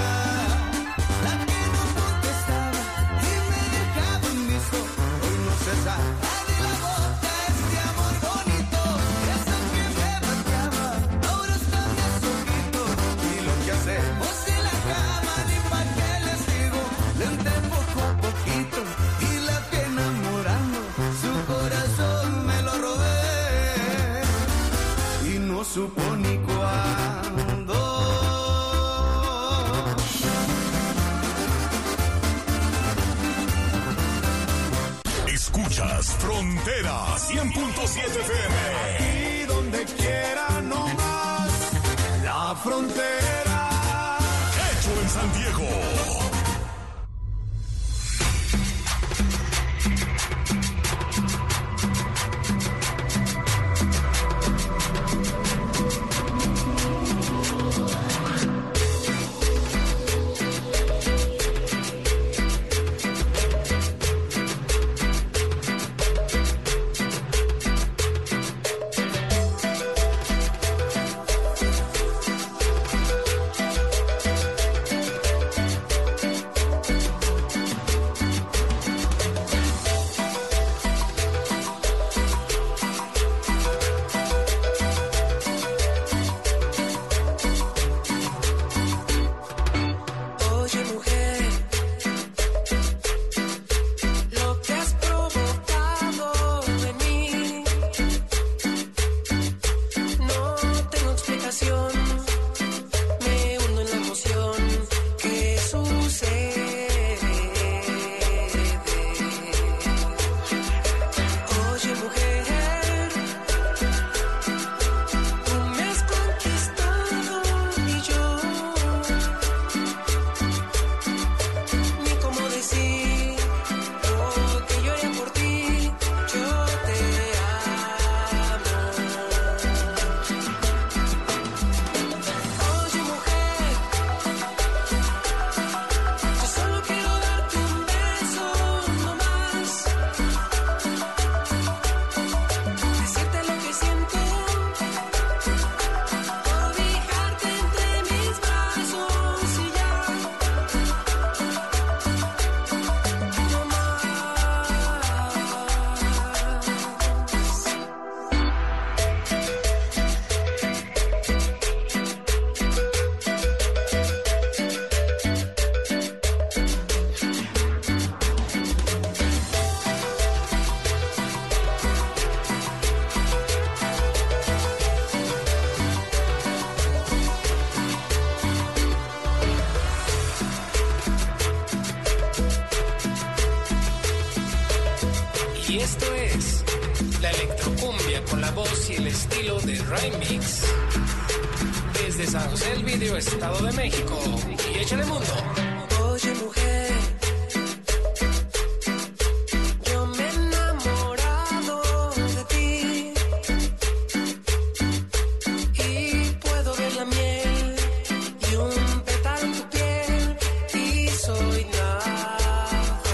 Supo ni cuándo.
Escuchas Frontera cien punto siete F M.
Aquí donde quiera no más. La Frontera.
Hecho en San Diego.
Esto es la electrocumbia con la voz y el estilo de Remix. Desde San José del Vidrio, Estado de México. Y échale mundo.
Oye, mujer, yo me he enamorado de ti y puedo ver la miel y un pétalo en tu piel y soy nada.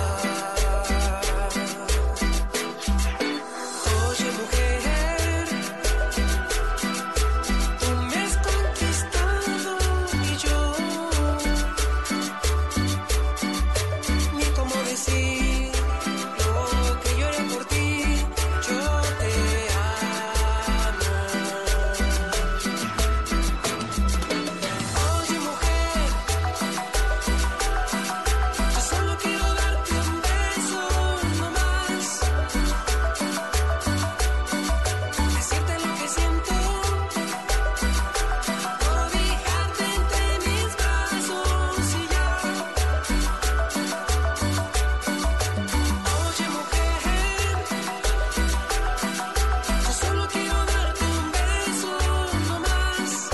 Oye, mujer, tú me has conquistado y yo ni cómo decir lo que yo haré por ti. Yo te amo. Oye, mujer, yo solo quiero darte un beso nomás, decirte lo que siento, cobijarte entre mis brazos y ya. Oye, mujer, yo solo quiero darte un beso nomás,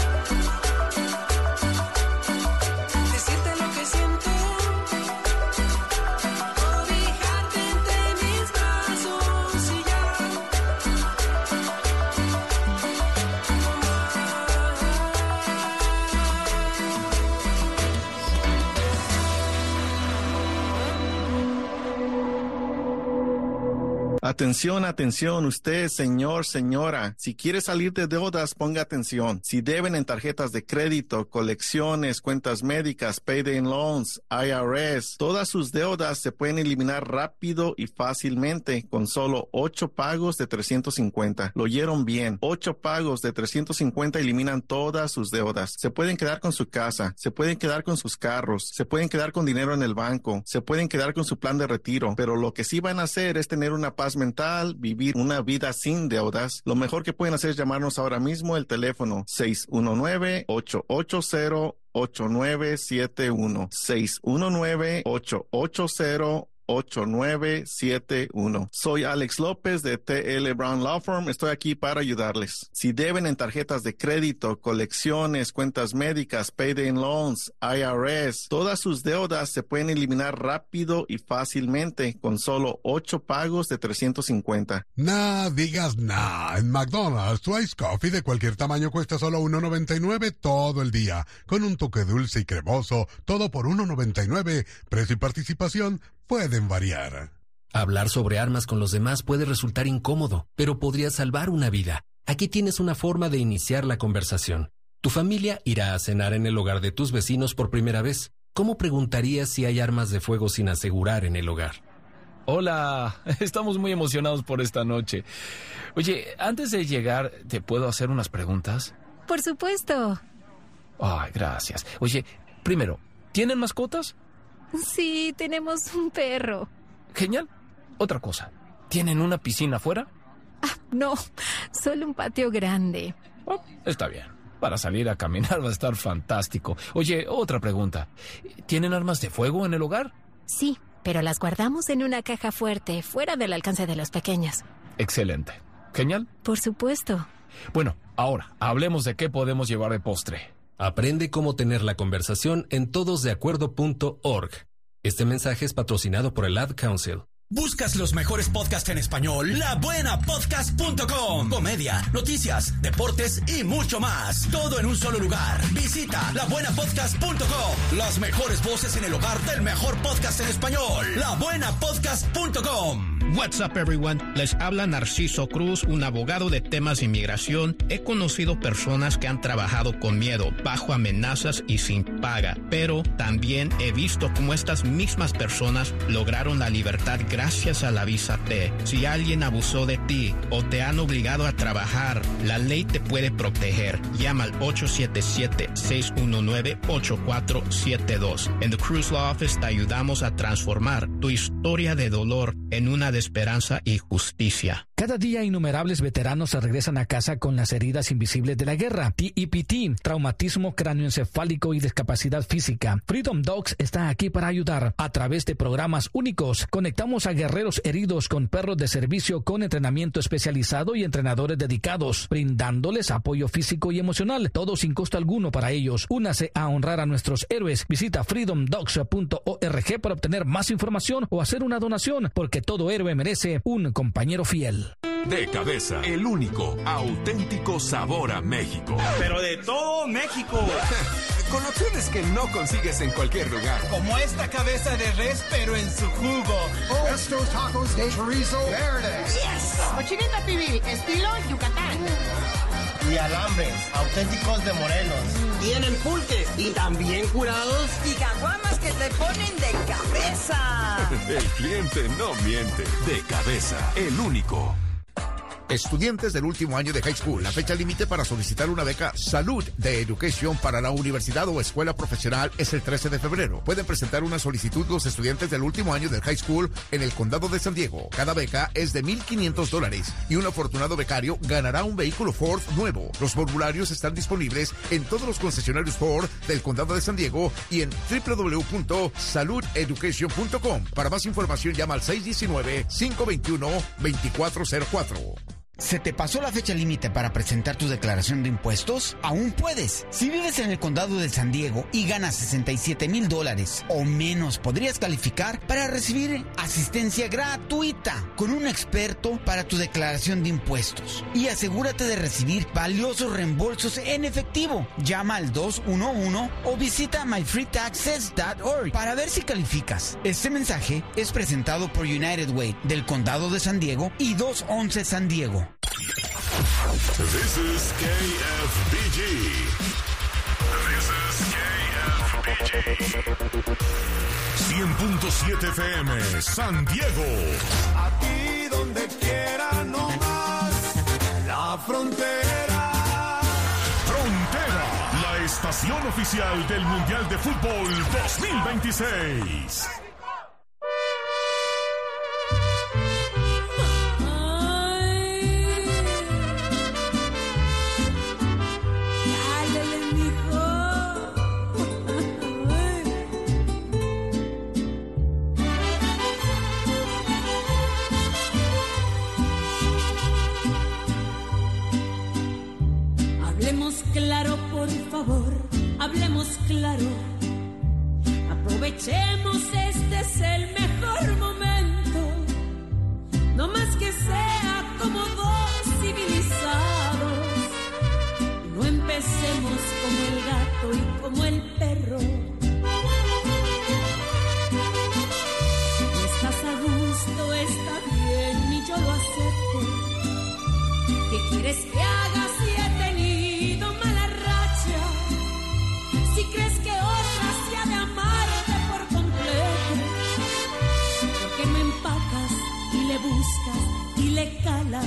decirte lo que siento, cobijarte entre mis brazos y ya.
Atención, atención, usted, señor, señora. Si quiere salir de deudas, ponga atención. Si deben en tarjetas de crédito, colecciones, cuentas médicas, payday loans, I R S, todas sus deudas se pueden eliminar rápido y fácilmente con solo ocho pagos de trescientos cincuenta. Lo oyeron bien. Ocho pagos de trescientos cincuenta eliminan todas sus deudas. Se pueden quedar con su casa, se pueden quedar con sus carros, se pueden quedar con dinero en el banco, se pueden quedar con su plan de retiro, pero lo que sí van a hacer es tener una paz mental, vivir una vida sin deudas. Lo mejor que pueden hacer es llamarnos ahora mismo el teléfono seis uno nueve, ocho ocho cero, ocho nueve siete uno. seis uno nueve, ocho ocho cero, ocho nueve siete uno. Soy Alex López de T L Brown Law Firm. Estoy aquí para ayudarles. Si deben en tarjetas de crédito, colecciones, cuentas médicas, payday loans, I R S, todas sus deudas se pueden eliminar rápido y fácilmente con solo ocho pagos de trescientos cincuenta.
Nah, digas nah. En McDonald's, tu Ice Coffee de cualquier tamaño cuesta solo uno noventa y nueve todo el día. Con un toque dulce y cremoso, todo por uno noventa y nueve. Precio y participación pueden variar.
Hablar sobre armas con los demás puede resultar incómodo, pero podría salvar una vida. Aquí tienes una forma de iniciar la conversación. Tu familia irá a cenar en el hogar de tus vecinos por primera vez. ¿Cómo preguntarías si hay armas de fuego sin asegurar en el hogar?
Hola, estamos muy emocionados por esta noche. Oye, antes de llegar, ¿te puedo hacer unas preguntas?
Por supuesto.
Ay, gracias. Oye, primero, ¿tienen mascotas?
Sí, tenemos un perro.
Genial. Otra cosa, ¿tienen una piscina afuera?
Ah, no, solo un patio grande.
Oh, está bien. Para salir a caminar va a estar fantástico. Oye, otra pregunta. ¿Tienen armas de fuego en el hogar?
Sí, pero las guardamos en una caja fuerte, fuera del alcance de los pequeños.
Excelente. Genial.
Por supuesto.
Bueno, ahora, hablemos de qué podemos llevar de postre.
Aprende cómo tener la conversación en todos de acuerdo punto org. Este mensaje es patrocinado por el Ad Council.
¿Buscas los mejores podcasts en español? la buena podcast punto com. Comedia, noticias, deportes y mucho más. Todo en un solo lugar. Visita la buena podcast punto com. Las mejores voces en el hogar del mejor podcast en español. la buena podcast punto com.
What's up, everyone? Les habla Narciso Cruz, un abogado de temas de inmigración. He conocido personas que han trabajado con miedo, bajo amenazas y sin paga, pero también he visto cómo estas mismas personas lograron la libertad gracias a la visa T. Si alguien abusó de ti o te han obligado a trabajar, la ley te puede proteger. Llama al ocho siete siete, seis uno nueve, ocho cuatro siete dos. En The Cruz Law Office te ayudamos a transformar tu historia de dolor en una de esperanza y justicia.
Cada día innumerables veteranos se regresan a casa con las heridas invisibles de la guerra, T E P T, traumatismo cráneoencefálico y discapacidad física. Freedom Dogs está aquí para ayudar. A través de programas únicos, conectamos a guerreros heridos con perros de servicio con entrenamiento especializado y entrenadores dedicados, brindándoles apoyo físico y emocional, todo sin costo alguno para ellos. Únase a honrar a nuestros héroes. Visita freedom dogs punto org para obtener más información o hacer una donación, porque todo héroe merece un compañero fiel.
De Cabeza, el único, auténtico sabor a México.
Pero de todo México.
Con opciones que no consigues en cualquier lugar.
Como esta cabeza de res, pero en su jugo.
Oh, estos tacos de chorizo verde.
Yes.
Cochinita pibil, estilo Yucatán.
Y alambres, auténticos de Morelos.
Tienen pulques y también curados.
Y caguamas que te ponen de cabeza.
El cliente no miente. De Cabeza, el único.
Estudiantes del último año de high school, la fecha límite para solicitar una beca Salud de Education para la universidad o escuela profesional es el trece de febrero. Pueden presentar una solicitud los estudiantes del último año del high school en el condado de San Diego. Cada beca es de mil quinientos dólares y un afortunado becario ganará un vehículo Ford nuevo. Los formularios están disponibles en todos los concesionarios Ford del condado de San Diego y en doble u doble u doble u punto salud education punto com. Para más información llama al seis uno nueve, cinco dos uno, dos cuatro cero cuatro.
¿Se te pasó la fecha límite para presentar tu declaración de impuestos? Aún puedes. Si vives en el condado de San Diego y ganas sesenta y siete mil dólares o menos, podrías calificar para recibir asistencia gratuita con un experto para tu declaración de impuestos. Y asegúrate de recibir valiosos reembolsos en efectivo. Llama al dos uno uno o visita my free taxes punto org para ver si calificas. Este mensaje es presentado por United Way del condado de San Diego y doscientos once San Diego.
This is K F B G. This is K F B G. cien punto siete F M, San Diego.
Aquí donde quiera no más, la frontera.
Frontera, la estación oficial del Mundial de Fútbol dos mil veintiséis.
Claro, por favor, hablemos claro. Aprovechemos, este es el mejor momento. No más que sea como dos civilizados. No empecemos como el gato y como el perro. No estás a gusto, está bien y yo lo acepto. ¿Qué quieres que haga si he tenido mala racha? Si crees que otra se ha de amarte por completo, ¿por qué no empacas y le buscas y le calas?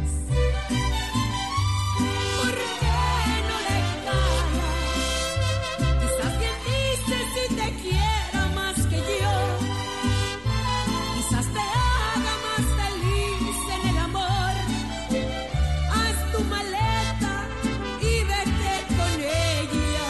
¿Por qué no le calas? Quizás bien dices si te quiera más que yo. Quizás te haga más feliz en el amor. Haz tu maleta y vete con ella.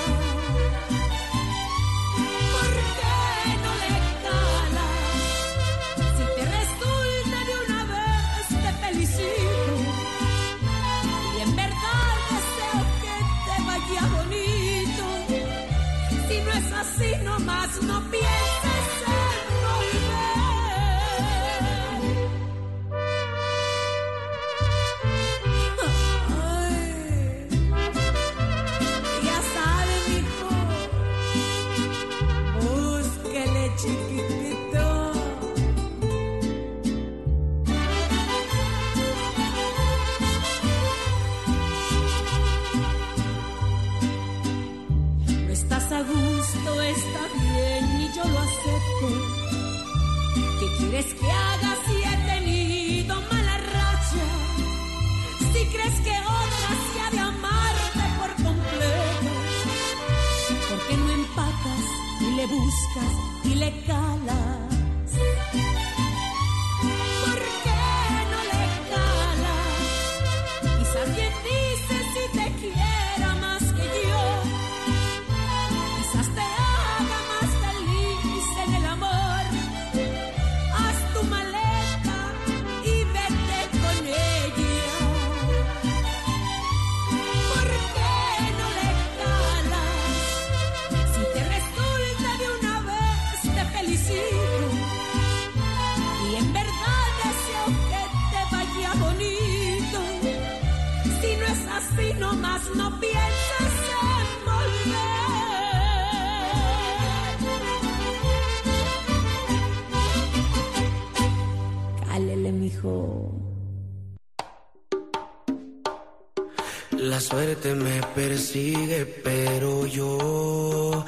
¿Por qué no le calas? Si te resulta de una vez te felicito. Y en verdad deseo que te vaya bonito. Si no es así nomás no pienses en volver. Ay, ya sabes, mijo, búsquele chiquitito. No estás a gusto, está bien y yo lo acepto. ¿Qué quieres que haga si he tenido mala racha? Si crees que otra se ha de amarte por completo, ¿por qué no empacas y le buscas y le calas? ¿Por qué no le calas? más no pienses en volver. Cálele, mijo.
La suerte me persigue, pero yo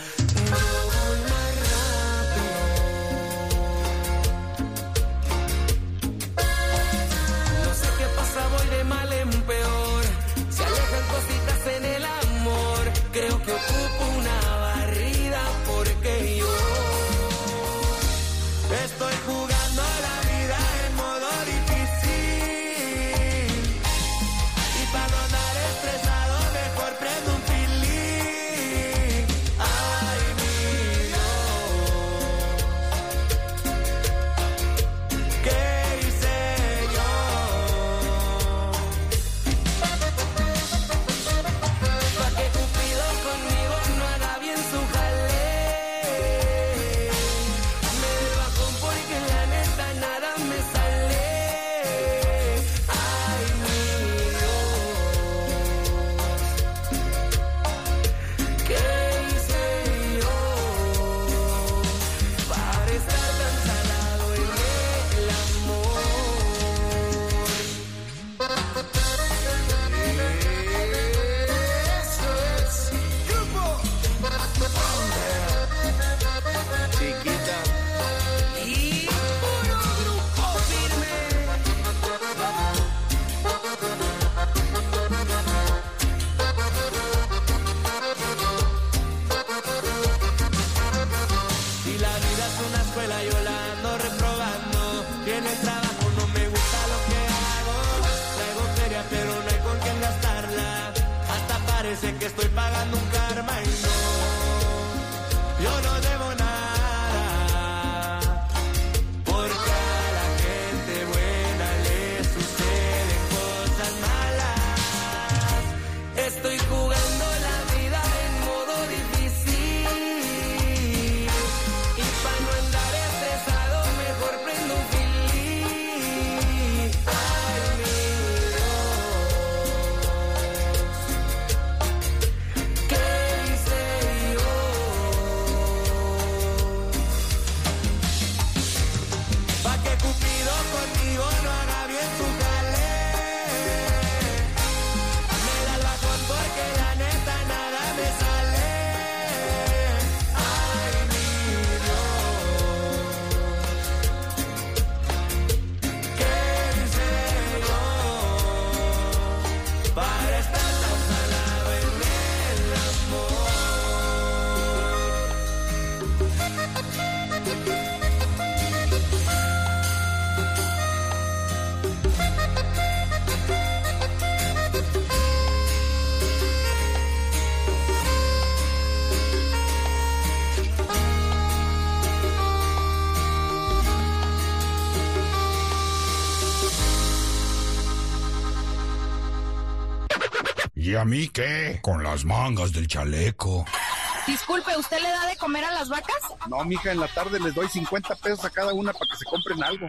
¿Y a mí qué? Con las mangas del chaleco.
Disculpe, ¿usted le da de comer a las vacas?
No, mija, en la tarde les doy cincuenta pesos a cada una para que se compren algo.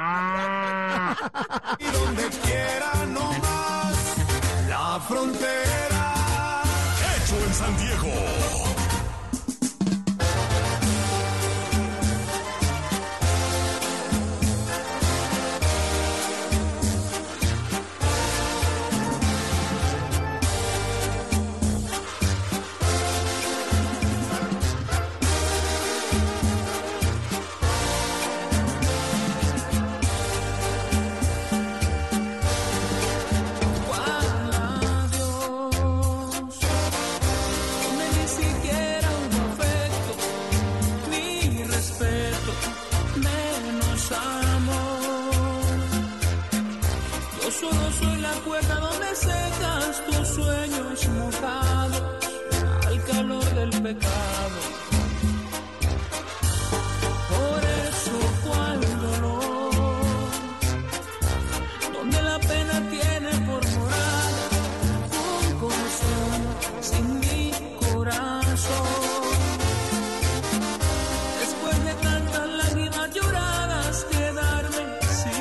Y donde quiera no más, la frontera.
Hecho en San Diego.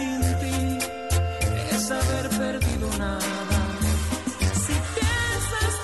Haber perdido nada. Si piensas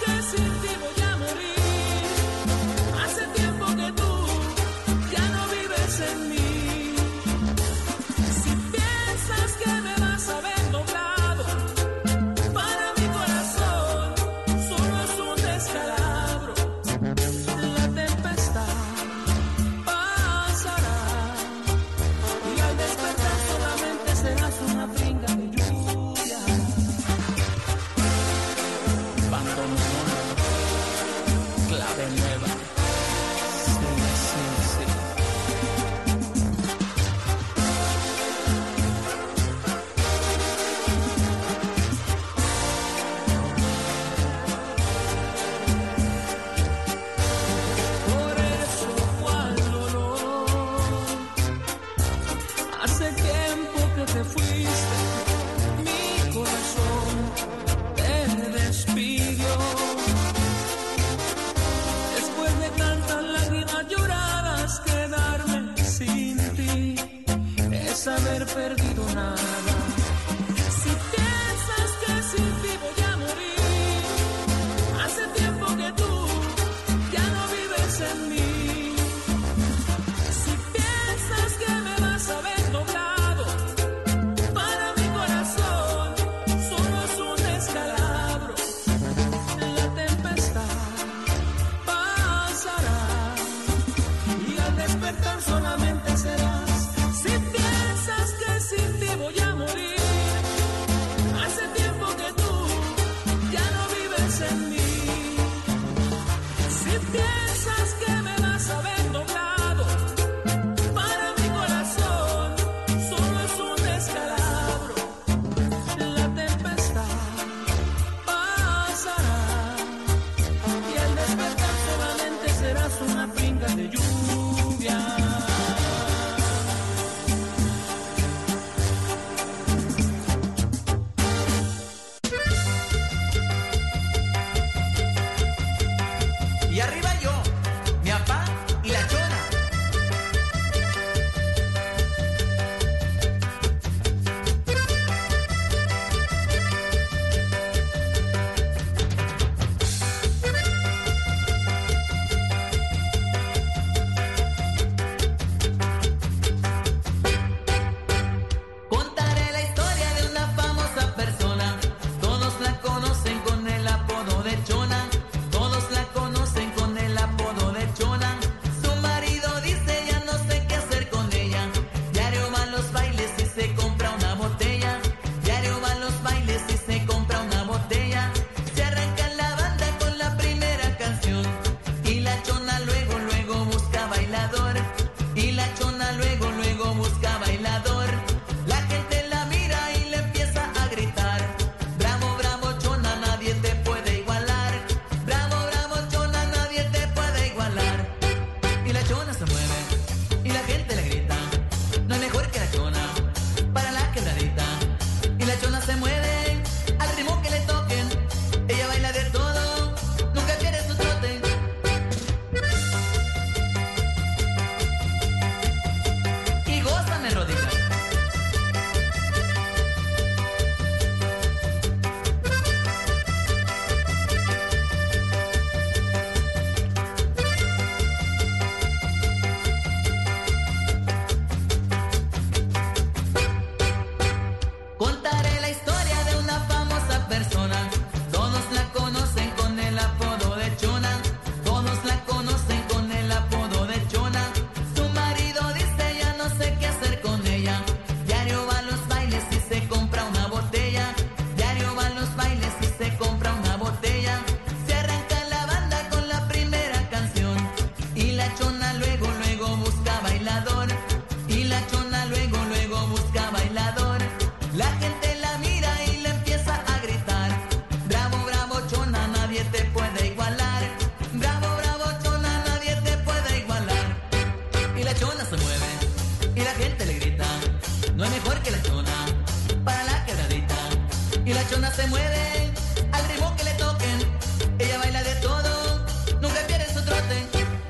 y la chona se mueve al ritmo que le toquen. Ella baila de todo, nunca pierde su trote.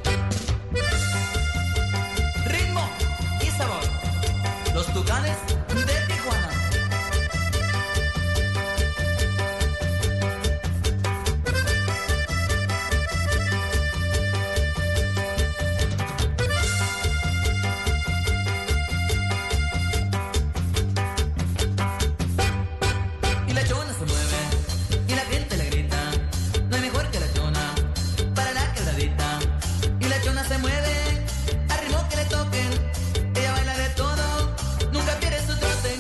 Ritmo y sabor, los Tucanes de Tijuana. Y la chona se mueve y la gente le grita, no hay mejor que la chona para la quebradita. Y la chona se mueve al ritmo que le toquen. Ella baila de todo, nunca pierde su trote.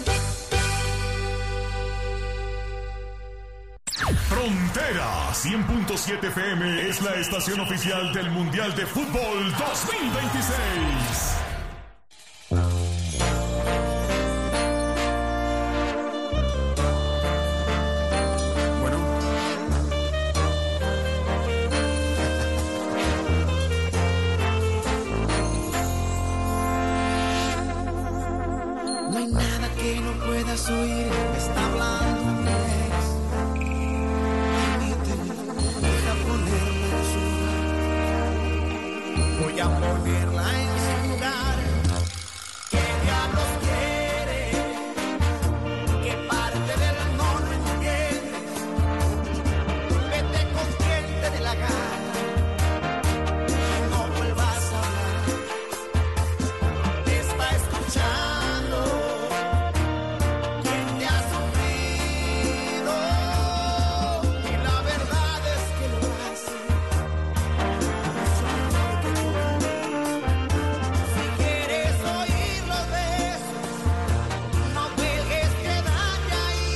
Frontera cien punto siete F M es la estación oficial del Mundial de Fútbol dos mil veintiséis.
No hay nada que no puedas oír, me está hablando un ex. Permíteme, deja ponerla en su lugar. Voy a ponerla en su lugar. ¿Qué diablos quiere? ¿Qué parte del amor no entiendes? Vete con quien te dé la gana y no vuelvas a hablar. Te está escuchando. ¿Quién te ha sufrido? Y la verdad es que lo hace mucho mejor que tú. Si quieres oír los besos, no cuelgues, quédate ahí.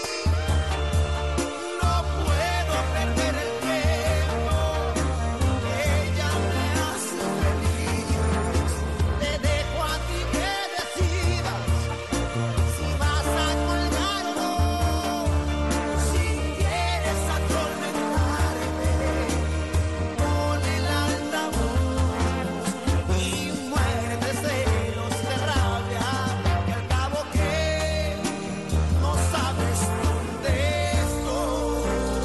No puedo perder el tiempo, ella me hace feliz. Te dejo a ti que decidas si vas a colgar o no. Si quieres atormentarme, pon el altavoz y muere de celos, de rabia, que al cabo que no sabes dónde estoy.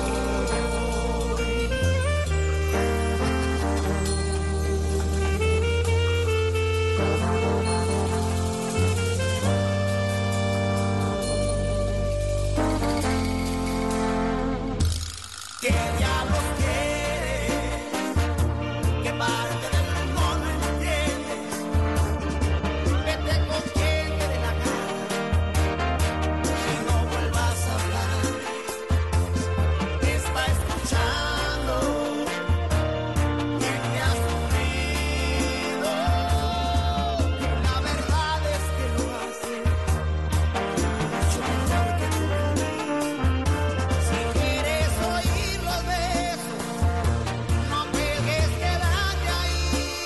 ¿Qué diablos quieres? ¿Qué parte del mundo no entiendes? Vete con quien te dé la gana y no vuelvas a hablar. Te está escuchando. ¿Quién te ha sufrido? Y la verdad es que lo hace mucho mejor que tú. Si quieres oír los besos, no cuelgues, quédate ahí.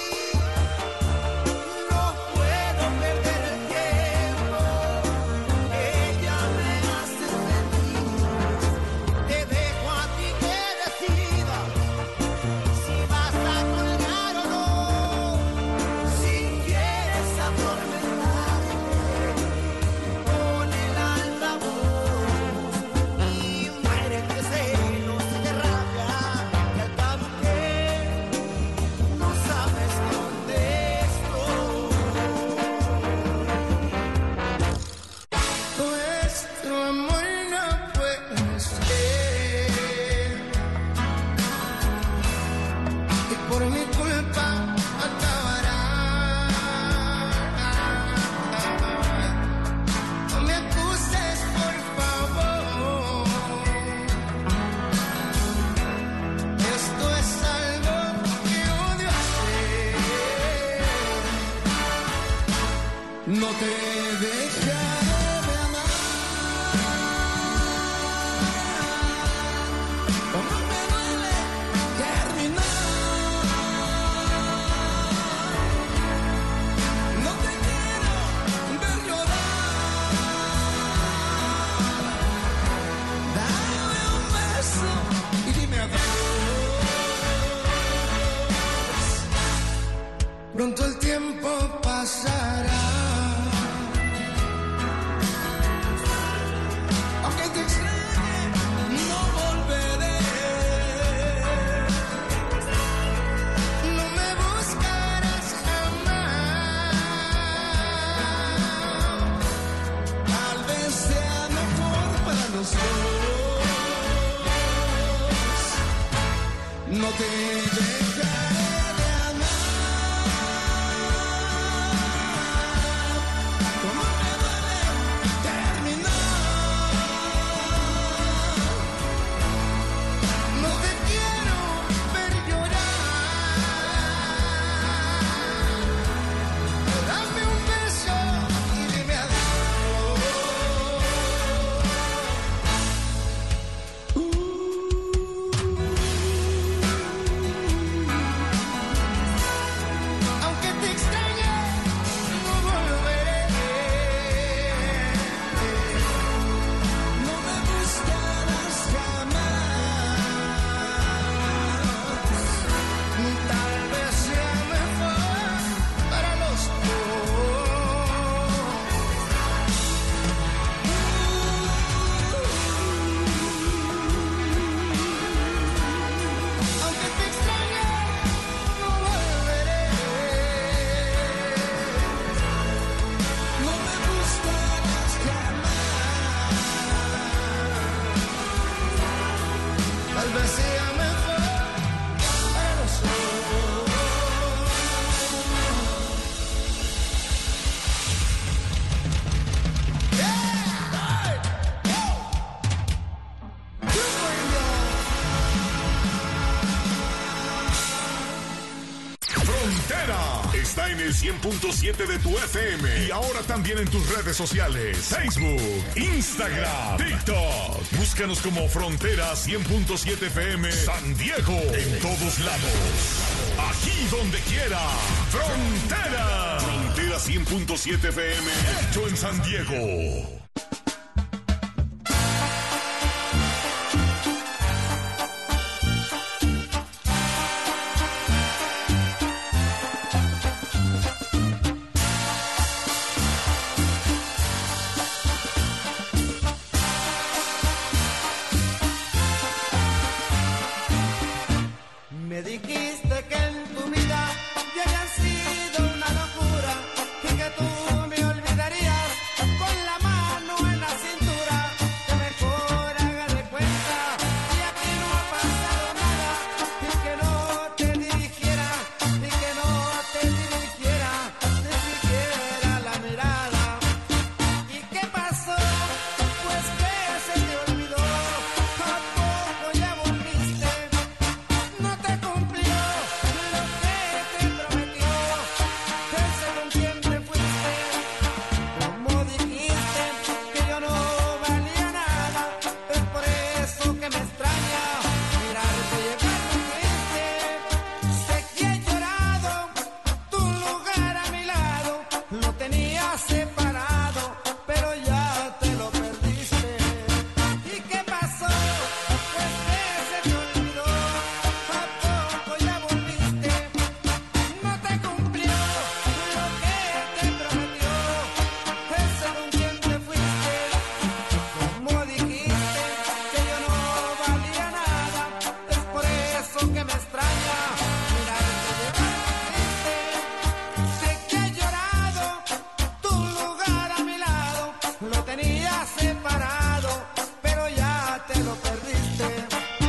No puedo perder el tiempo, ella me hace feliz. Te dejo a ti que decidas si vas a colgar o no. Si quieres atormentarme, pon el altavoz y muere de celos y de rabia, que al cabo que no sabes dónde estoy. Nuestro amor no puede ser, y por mi culpa acabará. No me acuses, por favor. Esto es algo que odio hacer. No te dejaré de amar. Como me duele terminar. No te quiero ver llorar. Dame un beso y dime adiós. Pronto el tiempo pasará.
el cien punto siete de tu F M. Y ahora también en tus redes sociales. Facebook, Instagram, TikTok. Búscanos como Frontera cien punto siete F M San Diego. En todos lados. Aquí donde quiera. Frontera. Frontera cien punto siete F M. Hecho en San Diego.
Me dijiste que en tu vida ya había sido una locura y que tú me olvidarías con la mano en la cintura. Que mejor haga de cuenta y aquí no ha pasado nada y que no te dirigiera y que no te dirigiera ni siquiera la mirada. ¿Y qué pasó? Pues que se te olvidó, ¿a poco ya volviste? No te cumplió lo que te prometió, ese con quien te fuiste. Como dijiste que yo no valía nada, es por eso que me extraña mirarte llegar muy triste. Sé que he llorado, tu lugar a mi lado lo tenía separado, pero ya te lo perdiste. ¿Y qué pasó? Pues que se te olvidó, ¿a poco ya volviste? No te cumplió lo que te prometió, ese con quien te fuiste. Como dijiste que yo no valía nada, es por eso que me extraña mirarte llegar muy triste. Sé que he llorado, tu lugar a mi lado lo tenía separado, pero ya te lo perdiste.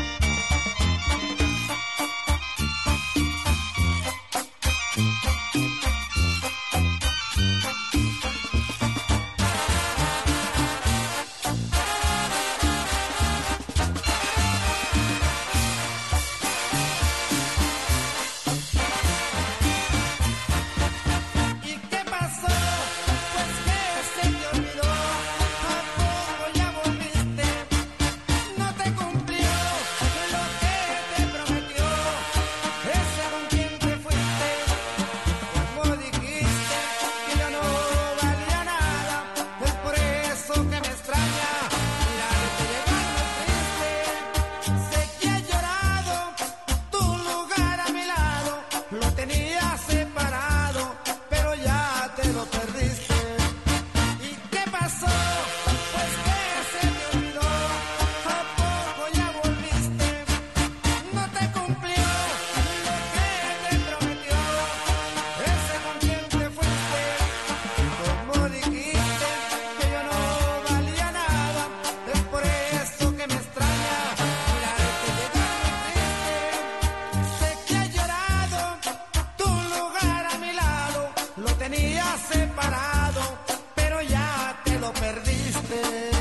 ¿Y qué pasó? Pues que se te olvidó, ¿a poco ya volviste? No te cumplió lo que te prometió, ese con quien te fuiste. Como dijiste que yo no valía nada, es por eso que me extraña mirarte llegar muy triste. Sé que he llorado, tu lugar a mi lado lo tenía separado, pero ya te lo perdiste. ¿Y qué pasó? Pues que se te olvidó, ¿a poco ya volviste? No te cumplió lo que te prometió, ese con quien te fuiste. Como dijiste que yo no valía nada, es por eso que me extraña mirarte llegar muy triste. Sé que he llorado, tu lugar a mi lado lo tenía separado, pero ya te lo perdiste.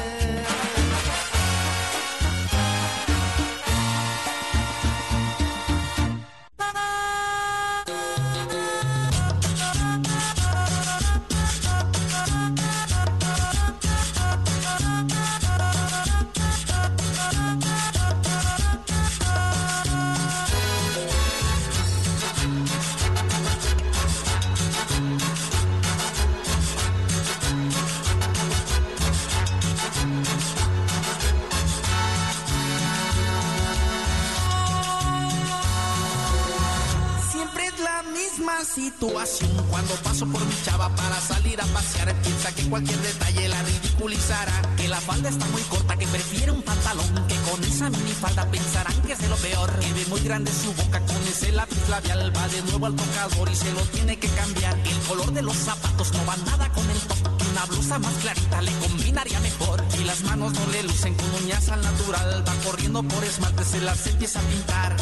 Siempre es la misma situación cuando paso por mi chava para salir a pasear. Piensa que cualquier detalle la ridiculizará, que la falda está muy corta, que prefiere un pantalón, que con esa minifalda pensarán que es de lo peor, que ve muy grande su boca con ese lápiz labial, va de nuevo al tocador y se lo tiene que cambiar. El color de los zapatos no va nada con el top, que una blusa más clarita le combinaría mejor, y las manos no le lucen con uñas al natural, va corriendo por esmalte, se las empieza a pintar.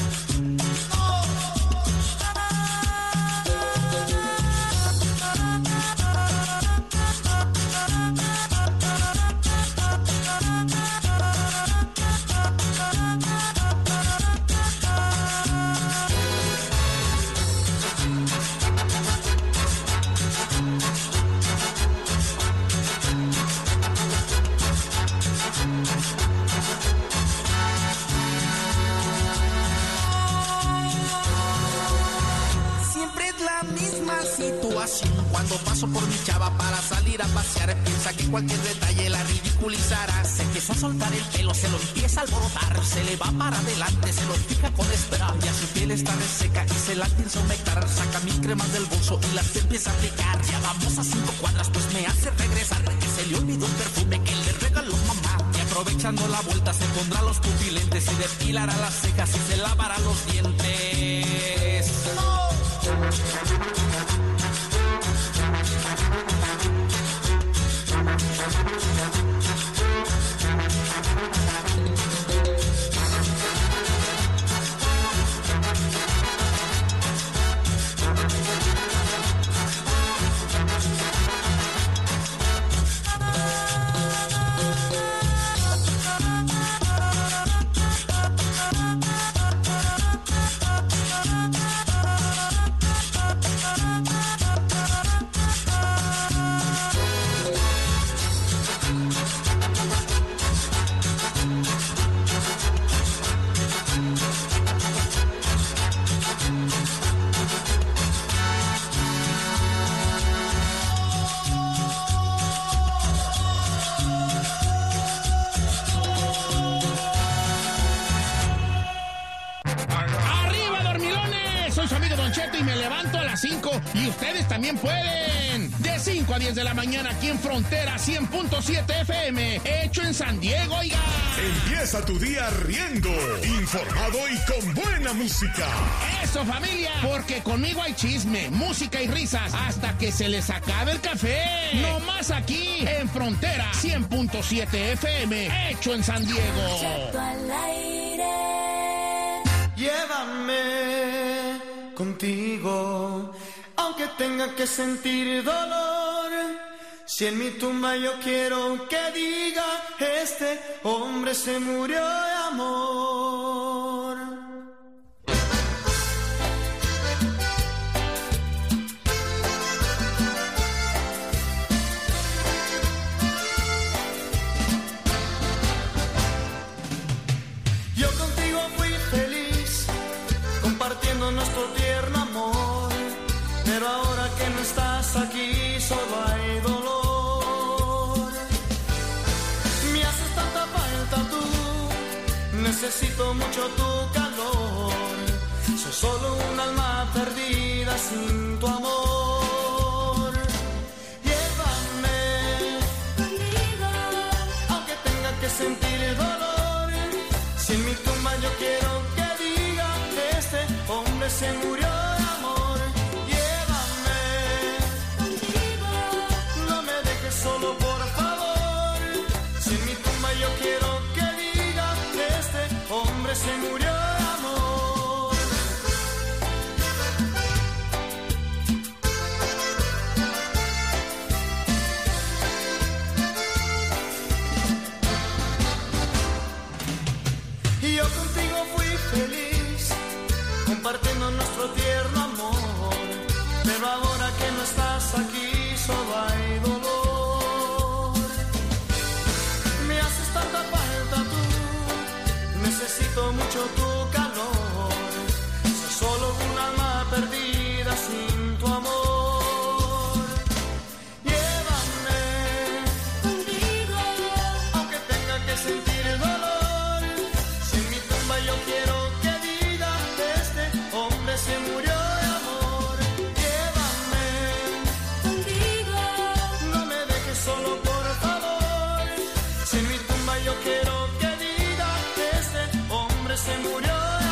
Cuando paso por mi chava para salir a pasear, piensa que cualquier detalle la ridiculizará. Se empieza a soltar el pelo, se lo empieza a alborotar, se le va para adelante, se lo fija con espera. Ya su piel está reseca y se la piensa humectar. Saca mis cremas del bolso y las empieza a aplicar. Ya vamos a cinco cuadras, pues me hace regresar, que se le olvidó el perfume que le regaló mamá. Y aprovechando la vuelta se pondrá los pupilentes y depilará las cejas y se lavará los dientes. ¡Oh!
Y ustedes también pueden. De cinco a diez de la mañana aquí en Frontera cien punto siete F M. Hecho en San Diego, oiga.
Empieza tu día riendo, informado y con buena música.
Eso, familia, porque conmigo hay chisme, música y risas hasta que se les acabe el café. No más aquí en Frontera cien punto siete F M. Hecho en San Diego.
Llévame contigo, aunque tenga que sentir dolor. Si en mi tumba yo quiero que diga, este hombre se murió de amor. Yo contigo fui feliz, compartiendo nuestro tierno amor, pero ahora que no estás aquí solo hay dolor. Me haces tanta falta tú, necesito mucho tu calor. Soy solo un alma perdida sin tu amor. Llévame contigo, aunque tenga que sentir dolor. Si en mi tumba yo quiero que diga, este hombre se murió. Solo por favor, si en mi tumba yo quiero que diga que este hombre se murió de amor. Y yo contigo fui feliz, compartiendo nuestro tierno amor, pero ahora que no estás aquí solo hay dolor. Necesito mucho tu calor, soy solo un alma perdida sin tu amor. Llévame contigo, aunque tenga que sentir dolor. Si en mi tumba yo quiero que diga, este hombre se murió de amor. Llévame contigo, no me dejes solo por favor. Si en mi tumba yo quiero que se murió de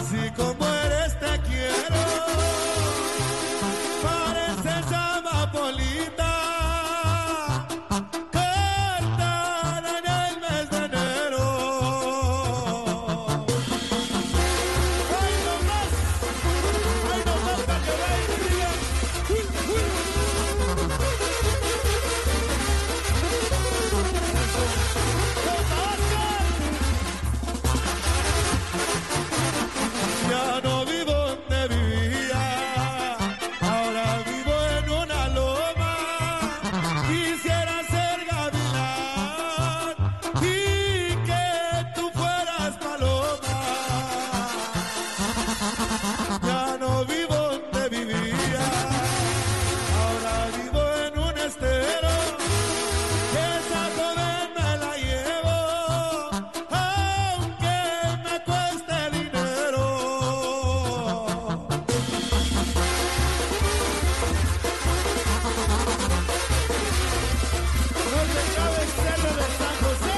Así como eres te quiero, pareces amapolita, cortada en el mes de enero. ¡Ay, no más! ¡Ay, no más para que vean! ¡Uy, uy! Ya no vivo donde vivía, ahora vivo en una loma. Quisiera ser gavilán y que tú fueras paloma. Ya no vivo donde vivía, ahora vivo en un estero. Esa joven me la llevo, aunque me cueste dinero. No te cabe el cerro de San José.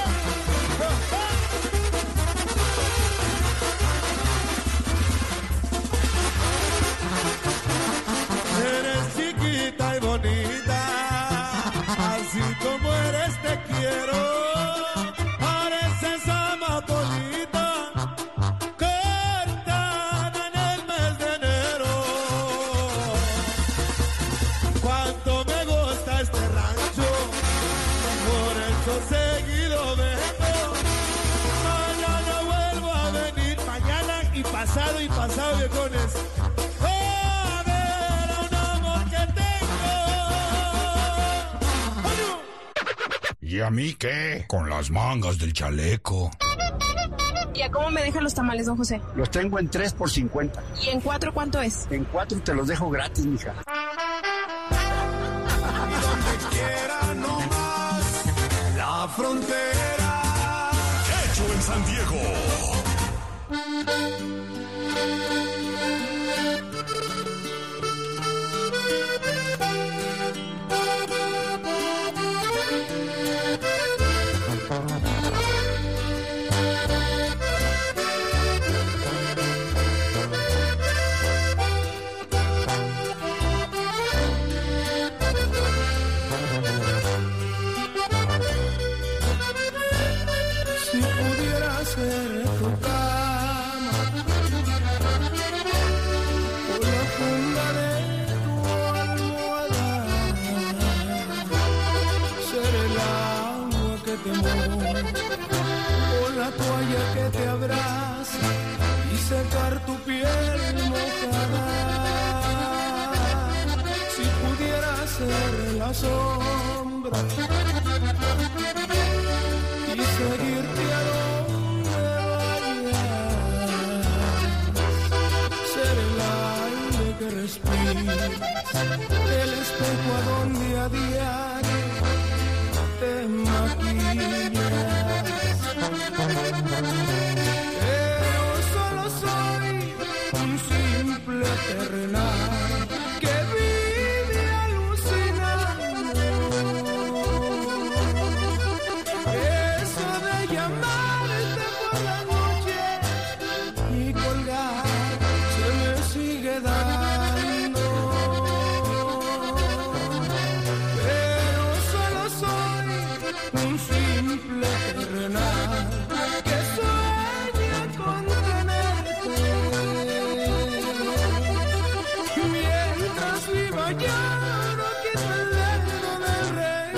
Eres chiquita y bonita, así como eres te quiero. Pareces amapolita, cortada en el mes de enero. Cuánto me gusta este rancho, por eso seguido vengo. Mañana vuelvo a venir, mañana y pasado y pasado, viejones. A ver a un amor que tengo. ¡Ánimo!
¿Y a mí qué? Con las mangas del chaleco.
¿Y a cómo me dejan los tamales, don José?
Los tengo en tres por cincuenta.
¿Y en cuatro cuánto es?
En cuatro te los dejo gratis, mija.
Quiera no más la frontera.
Hecho en San Diego.
Si pudiera ser tu cama o la funda de tu almohada, ser el agua que te moja o la toalla que te abraza y secar tu piel mojada. Si pudiera ser la sombra y seguirte a donde vayas, ser el aire que respiras, el espejo a donde a diario te maquillas. Pero solo soy un simple terrenal que vive alucinando. Eso de llamarte por la noche y colgar se me sigue dando. Pero solo soy un simple terrenal que sueña con tenerte. Mientras viva ya no quito el dedo del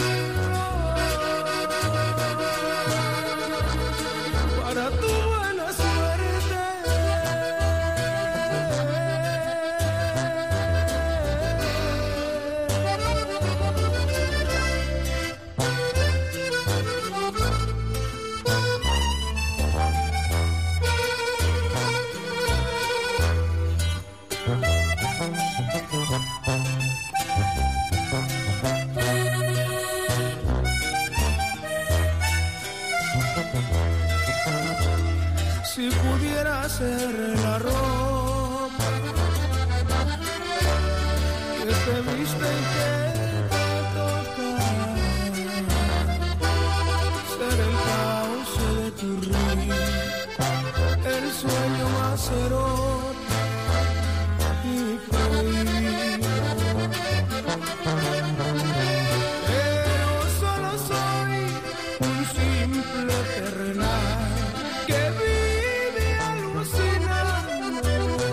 reloj para tu buena suerte. Si pudiera ser la ropa que te viste y que te toca, ser el cauce de tu río, el sueño más erótico y prohibido. Pero solo soy un simple terrenal que vive alucinando.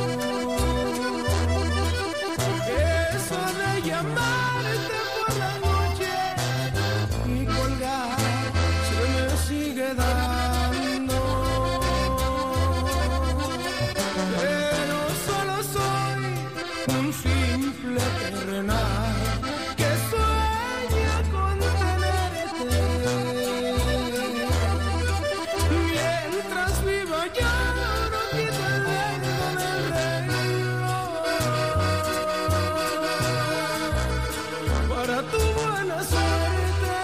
Eso de llamarte por la noche y colgar se me sigue dando. Pero solo soy un simple terrenal que sueña con tenerte. Mientras viva yo no quito el dedo del reloj para tu buena suerte.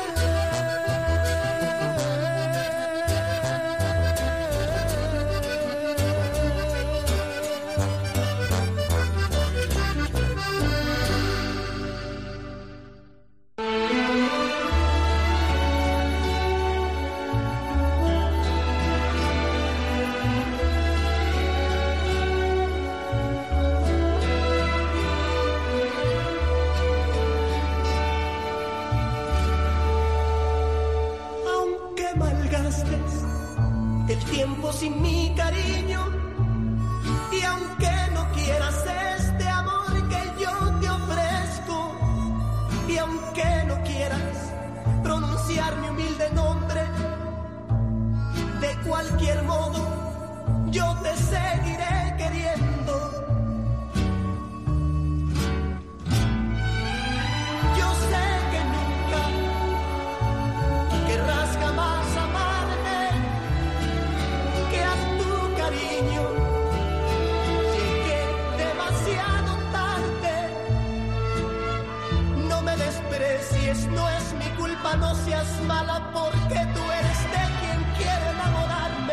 Aunque malgastes el tiempo sin mi cariño, y aunque no quieras este amor que yo te ofrezco, y aunque no quieras pronunciar mi humilde nombre, de cualquier modo yo te seguiré queriendo. Yo sé que nunca querrás jamás amarme, que a tu cariño llegué demasiado tarde. No me desprecies, no es mi culpa, no seas mala, porque tú eres de quien quiere enamorarme.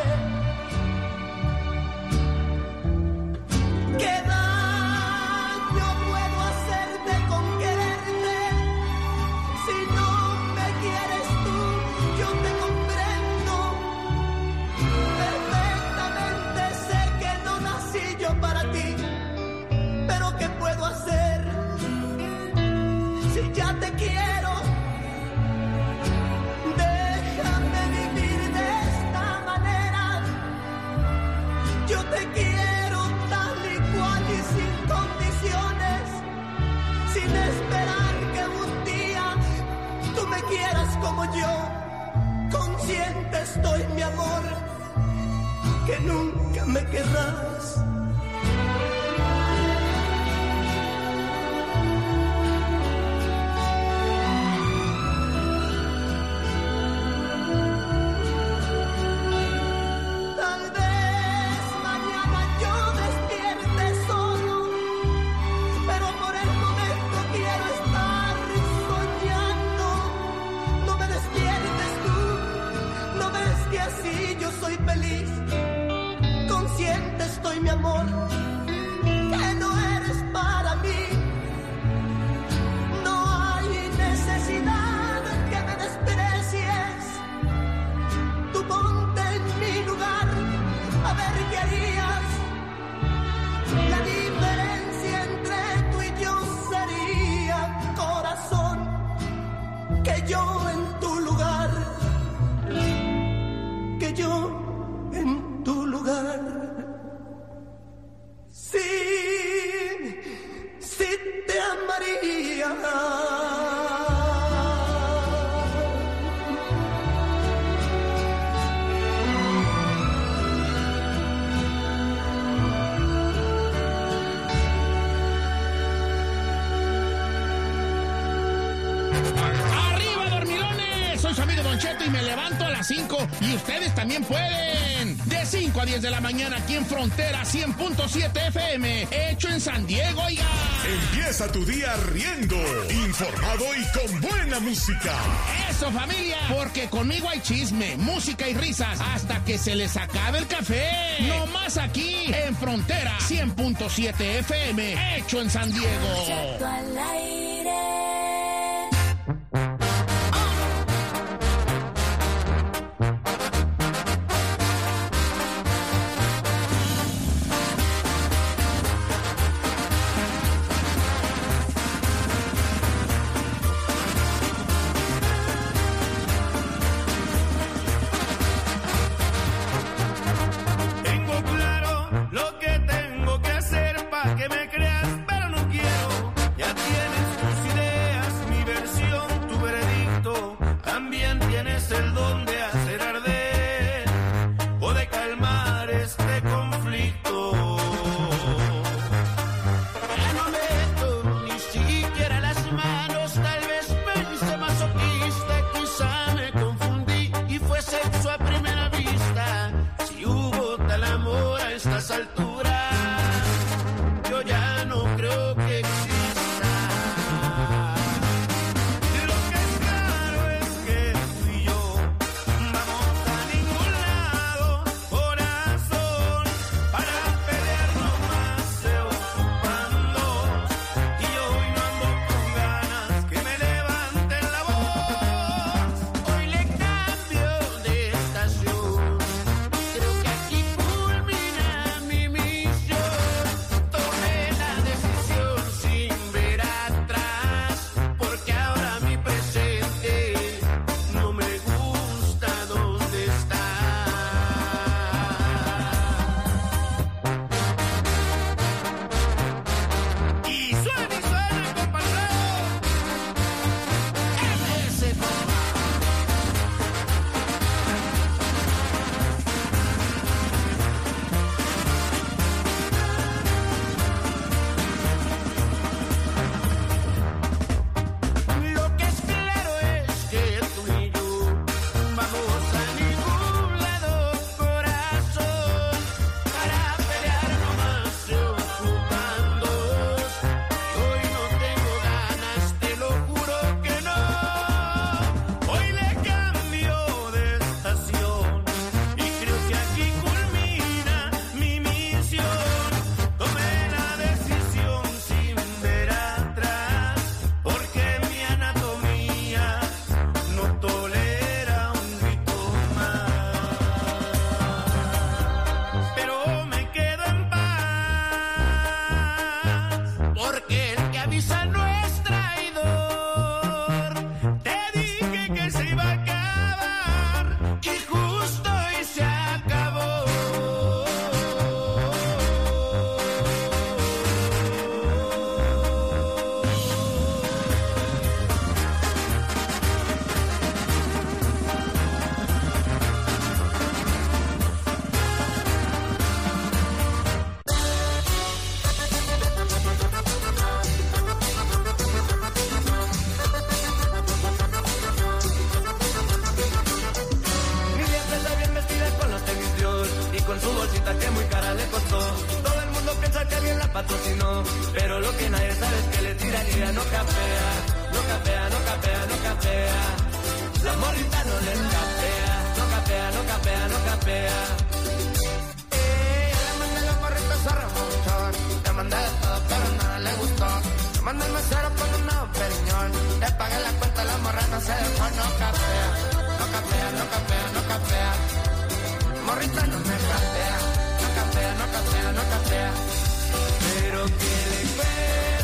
¿Qué daño puedo hacerte con quererte? Si no me quieres tú, yo te comprendo. Perfectamente sé que no nací yo para ti, pero ¿qué puedo hacer si ya te quiero? Déjame vivir de esta manera. Yo te quiero tal y cual y sin condiciones, sin esperar que un día tú me quieras como yo. Consciente estoy, mi amor, que nunca me querrás. Tal vez mañana yo despierte solo, pero por el momento quiero estar soñando. No me despiertes tú, no ves que así yo soy feliz. Consciente estoy, mi amor, que no eres para mí. No hay necesidad que me desprecies. Tú ponte en mi lugar, a ver qué harías. La diferencia entre tú y yo sería, corazón, que yo en tu lugar, que yo en tu lugar. Sí, sí te amaría.
¡Arriba, dormilones! Soy su amigo Don Cheto y me levanto a las cinco y ustedes también pueden. De cinco a diez de la mañana aquí en Frontera cien punto siete F M, hecho en San Diego, oiga.
Empieza tu día riendo, informado y con buena música.
Eso, familia, porque conmigo hay chisme, música y risas hasta que se les acabe el café. No más aquí en Frontera cien punto siete F M, hecho en San Diego.
Cheto al aire.
estas alturas yo ya no creo que exista. Lo que es claro es que tú y yo vamos a ningún lado, corazón, para pelearnos más se ocupan dos. Y hoy no ando con ganas que me levanten la voz. Hoy le cambio de estación. Creo que aquí culmina mi misión. Tomé la decisión sin ver atrás, porque ahora mi presente no me gusta dónde está. Y suena y suena, compañero. Ese compa. Lo que es claro es que tú y yo vamos a ningún lado, corazón, para pelear nomás se ocupan dos. Y hoy no tengo ganas, te lo juro que no. Hoy le cambio de estación y creo que aquí culmina mi misión. Tomé la decisión sin ver atrás, porque mi anatomía no tolera un grito más. Pero me quedo en paz, porque el que avisa no es traidor. Te dije que se iba a acabar y justo hoy se acabó. Mi vieja está bien vestida con los tenis Dior y con su bolsita que muy cara le costó. Todo el mundo piensa que alguien la patrocinó, pero lo que nadie sabe es que le tira y ella no capea, no capea, no capea, no capea. La morrita no le capea, no capea, no capea, no capea. Eh, le mandé los morritos a remontar, le mandé de todo pero nada le gustó. Le mandé el mesero con un nuevo periñón, le pagué la cuenta, la morra no se dejó, no capea, no capea, no capea, no capea. Morrita no me capea, no capea, no capea, no capea. Pero que le cueste